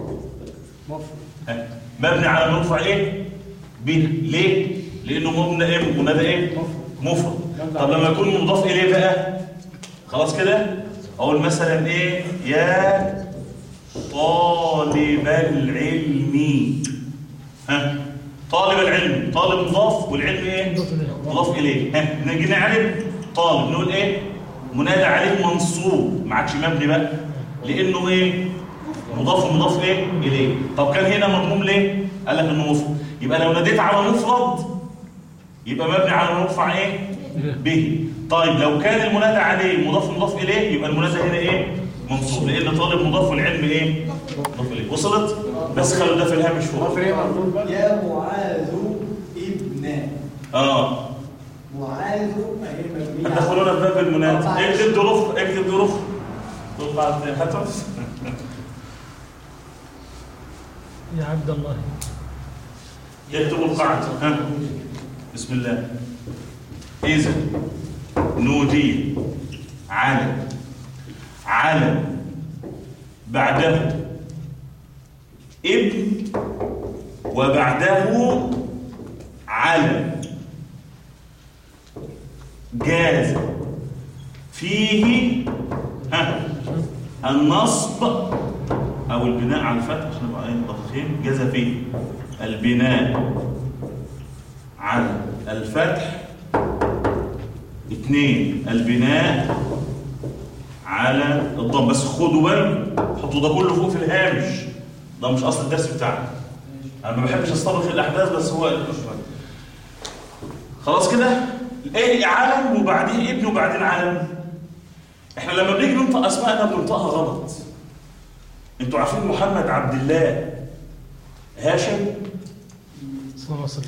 Speaker 1: مبني على ما يرفع ايه؟ به. ليه؟ لانه مبنى ايه؟ منادى ايه؟ مفرد. طب لما يكون مضاف اليه بقى خلاص كده اقول مثلا ايه؟ يا طالب العلم. ها طالب العلم طالب مضاف والعلم ايه؟ مضاف اليه. ها نيجي نعرف طالب نقول ايه؟ منادى عليه منصوب ما عادش مبني بقى لانه ايه؟ مضاف ومضاف ايه؟ اليه. طب كان هنا مضموم ليه؟ قال لك انه مفرد. يبقى لو ناديت على مفرد يبقى مبني على مرفع ايه به. طيب لو كان المنادى عليه مضاف مضاف اليه يبقى المنادى هنا ايه منصوب، لان طالب مضاف والعلم ايه مضاف اليه. وصلت؟ بس خلوا ده في الهامش فوق.
Speaker 8: يا معاذ ابن
Speaker 1: اه
Speaker 8: معاذ اهي مبنيه
Speaker 1: هتدخلونا في باب المنادى. اكتب ظروف اكتب ظروف هاتوا
Speaker 5: يا عبد الله
Speaker 1: يكتبوا القاعدة. ها بسم الله. إذا نودي على على بعده ابن وبعده علم جاز فيه ها النصب أو البناء على الفتح عشان نبقى ايه دقيقين. جاز فيه البناء على الفتح. اثنين البناء على الضم. بس خدوا بالكم حطوا ده كله فوق في الهامش، ده مش اصل الدرس بتاعنا. انا ما بحبش استبق الاحداث بس هو خلاص كده. ايه علم وبعدين ابن وبعدين علم. احنا لما بنيجي ننطق اسماءنا بننطقها غلط. انتوا عارفين محمد عبد الله هاشم
Speaker 5: صلى الله عليه وسلم،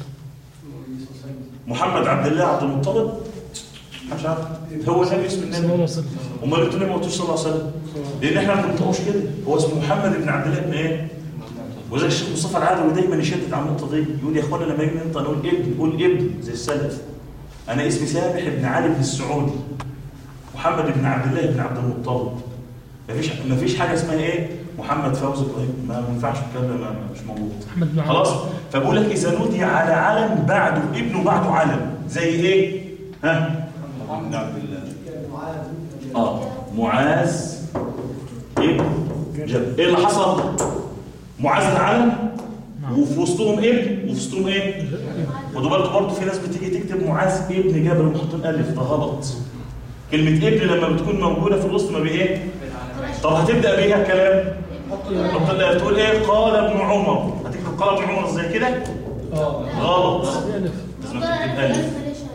Speaker 1: محمد عبد الله عبد المطلب مش عارف هو النبي اسم
Speaker 5: صلى الله عليه
Speaker 1: النبي.
Speaker 5: وسلم.
Speaker 1: امال انتوا ليه ما قلتوش صلى الله عليه وسلم؟ لان احنا ما بننطقوش كده. هو اسمه محمد بن عبد الله بن ايه؟ وزي الشيخ مصطفى العدوي دايما يشدد على النقطه دي، يقول يا اخوانا لما نيجي ننطق نقول ابن قول ابن زي السلف. انا اسمي سامح بن علي بن السعودي، محمد بن عبد الله بن عبد المطلب. مفيش مفيش حاجه اسمها ايه؟ محمد فوزي ابراهيم، ما ينفعش الكلام ده، مش موجود. خلاص؟ فبقول لك اذا نودي على علم بعده ابن وبعده علم زي ايه؟ ها؟ ابن عبد الله. اه معاذ ابن جبل. ايه اللي حصل؟ معاذ علم وفي وسطهم ابن وفي وسطهم ايه؟ خدوا بالكم برضه في ناس بتيجي تكتب معاذ ابن جبل ومحطين الف، ده غلط. كلمه ابن لما بتكون موجوده في الوسط ما بايه؟ طب هتبدا بيها الكلام طب تقول ايه؟ قال ابن عمر. هتكتب قال ابن عمر زي كده؟ غلط، لازم تكتب الف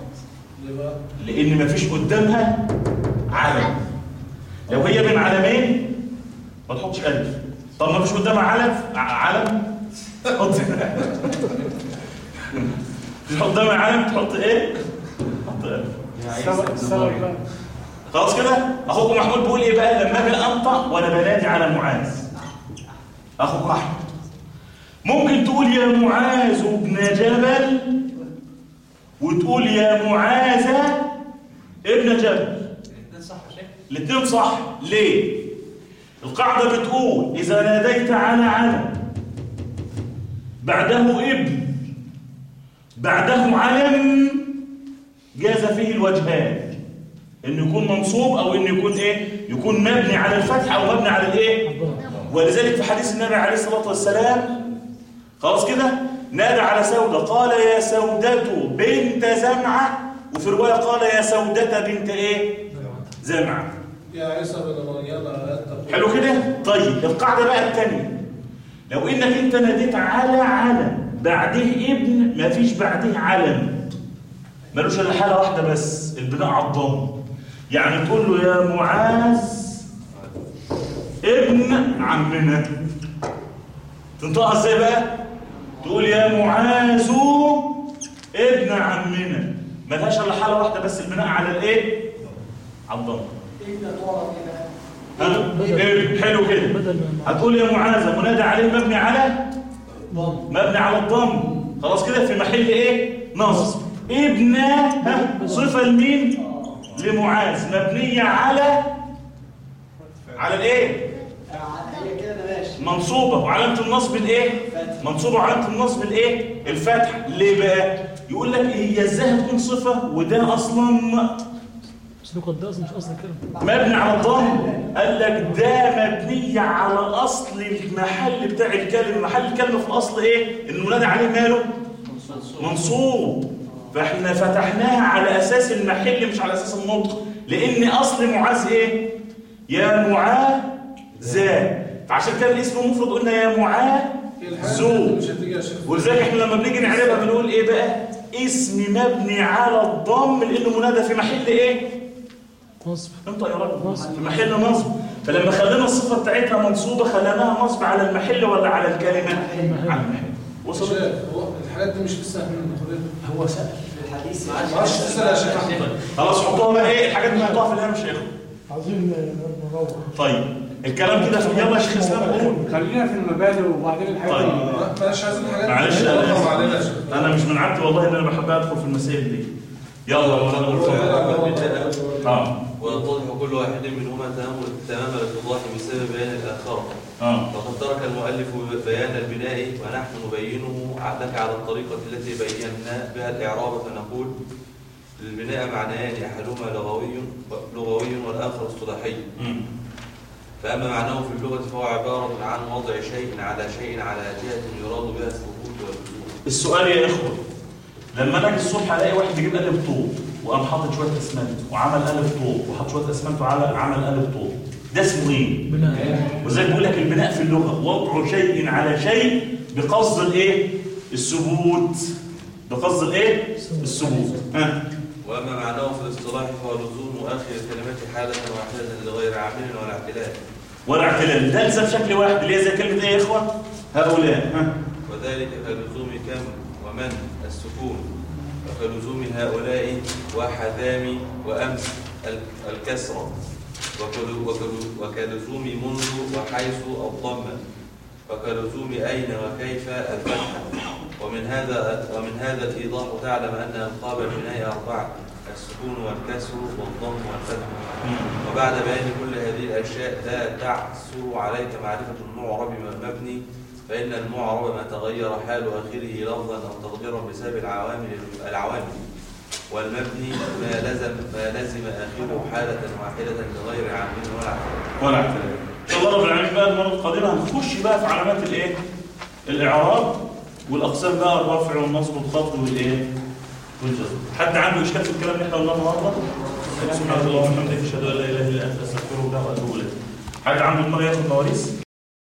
Speaker 1: لان مفيش قدامها علم. لو هي بين علمين ما تحطش الف. طب مفيش قدامها علم علم حط مش قدامها علم تحط ايه؟ حط الف. خلاص كده. اخوكم محمود بيقول ايه بقى لما اجي انطق وانا بنادي على معاذ؟ اخوكم احمد ممكن تقول يا معاذ ابن جبل وتقول يا معاذ ابن جبل.
Speaker 7: الاثنين صح يا شيخ؟
Speaker 1: الاثنين صح. ليه؟ القاعده بتقول اذا ناديت على علم بعده ابن بعده علم جاز فيه الوجهان، انه يكون منصوب او انه يكون ايه؟ يكون مبني على الفتح او مبني على الايه؟ ولذلك في حديث النبي عليه الصلاه والسلام خلاص كده نادى على سودة قال يا سودة بنت زمعة، وفي روايه قال يا سودة بنت ايه؟ زمعة.
Speaker 2: يا عيسى بن مريم أنت.
Speaker 1: حلو كده؟ طيب القاعده بقى الثانيه لو انك انت ناديت على علم بعده ابن ما فيش بعده علم ملوش الا حاله واحده بس البناء على الضم. يعني تقول له يا معاذ ابن عمنا. تنطقها ازاي بقى؟ تقول يا معاذ ابن عمنا. ملهاش الا حاله واحده بس البناء على الايه؟ على الضم. ابن حلو كده. هتقول يا معاذ منادى عليه مبني على مبني على الضم. خلاص كده في محل ايه؟ نصب. ابن صفه لمين؟ لمعاذ مبنيه على على الايه؟ منصوبه وعلامه النصب الايه؟ منصوبه وعلامه النصب الايه؟ الفتح. ليه بقى؟ يقول لك هي ازاي هتكون صفه وده اصلا
Speaker 5: ده اصلا مش اصل كده
Speaker 1: مبني على الضم. قال لك ده مبني على اصل المحل بتاع الكلمه. محل الكلمه في الاصل ايه؟ المنادى عليه ماله؟ منصوب. فاحنا فتحناها على اساس المحل مش على اساس النطق، لان اصل معاذ ايه؟ يا معاذ. فعشان كده الاسم مفرد قلنا يا معاذ زو. ولذلك احنا لما بنيجي نعربها بنقول ايه بقى؟ اسم مبني على الضم لانه منادى في محل ايه؟
Speaker 5: نصب.
Speaker 1: انت يا راجل في محل نصب. فلما خلينا الصفه بتاعتها منصوبه خليناها نصب على المحل ولا على الكلمه؟ على المحل. وصل؟
Speaker 2: هو الحاجات دي مش لسه احنا بنقولها.
Speaker 1: هو سأل
Speaker 8: في الحديث
Speaker 2: ما عادش تسال يا شيخ احمد.
Speaker 1: خلاص حطوها بقى ايه الحاجات اللي حطوها في الهامش يا اخوان.
Speaker 4: عايزين نروح.
Speaker 1: طيب الكلام كده في يلا يا شيخ اسلام قول.
Speaker 11: خلينا في المبادئ وبعدين الحاجات.
Speaker 1: طيب
Speaker 2: مش عايزين حاجات.
Speaker 1: معلش انا انا مش من عادتي والله ان انا بحب ادخل في المسائل دي. يلا ولا نقول اه
Speaker 3: ويتضح كل واحد منهما تمام تمام الاتضاح بسبب بيان الاخر.
Speaker 1: اه
Speaker 3: فقد ترك المؤلف بيان البناء ونحن نبينه لك على الطريقه التي بينا بها الاعراب فنقول للبناء معنيان احدهما لغوي لغوي والاخر اصطلاحي. فاما معناه في اللغه فهو عباره عن وضع شيء على شيء على جهه يراد بها الثبوت واللزوم.
Speaker 1: السؤال يا اخوه لما اجي الصبح الاقي واحد يجيب قلب طوب وقام حاطط شويه اسمنت وعمل قلب طوب وحط شويه اسمنت وعمل عمل قلب طوب ده اسمه ايه؟
Speaker 5: بناء.
Speaker 1: وزي بيقول لك البناء في اللغه وضع شيء على شيء بقصد الايه؟ الثبوت. بقصد الايه؟ الثبوت. ها
Speaker 3: واما معناه في الاصطلاح فهو لزوم اخر الكلمات حاله واحده لغير عامل ولا اعتلال.
Speaker 1: ولا اعتلال ده لزم شكل واحد اللي هي زي كلمه ايه يا اخوه؟ هؤلاء. ها
Speaker 3: وذلك كلزوم كم ومن السكون وكلزوم هؤلاء وحذام وامس الكسره وكلزوم منذ وحيث الضمه وكلزوم اين وكيف الفتحه. ومن هذا ومن هذا الايضاح تعلم ان القاب البناء اربعه السكون والكسر والضم والفتح. وبعد بيان كل هذه الاشياء لا تعسر عليك معرفه المعرب مبني فإن المعرب ما تغير حال آخره لفظا أو تقديرا بسبب العوامل العوامل والمبني ما لزم ما لزم آخره حالة واحدة لغير عامل ولا اعتلال.
Speaker 1: ولا اعتلال. إن شاء الله رب العالمين بقى المرة القادمة هنخش بقى في علامات الإيه؟ الإعراب والأقسام بقى الرفع والنصب والخفض والإيه؟ والجزم. حد عنده إشكال في الكلام اللي إحنا قلناه النهارده؟ سبحانك اللهم وبحمدك أشهد أن لا إله إلا أنت أستغفرك وأتوب إليك. حد عنده المرة ياخد مواريث؟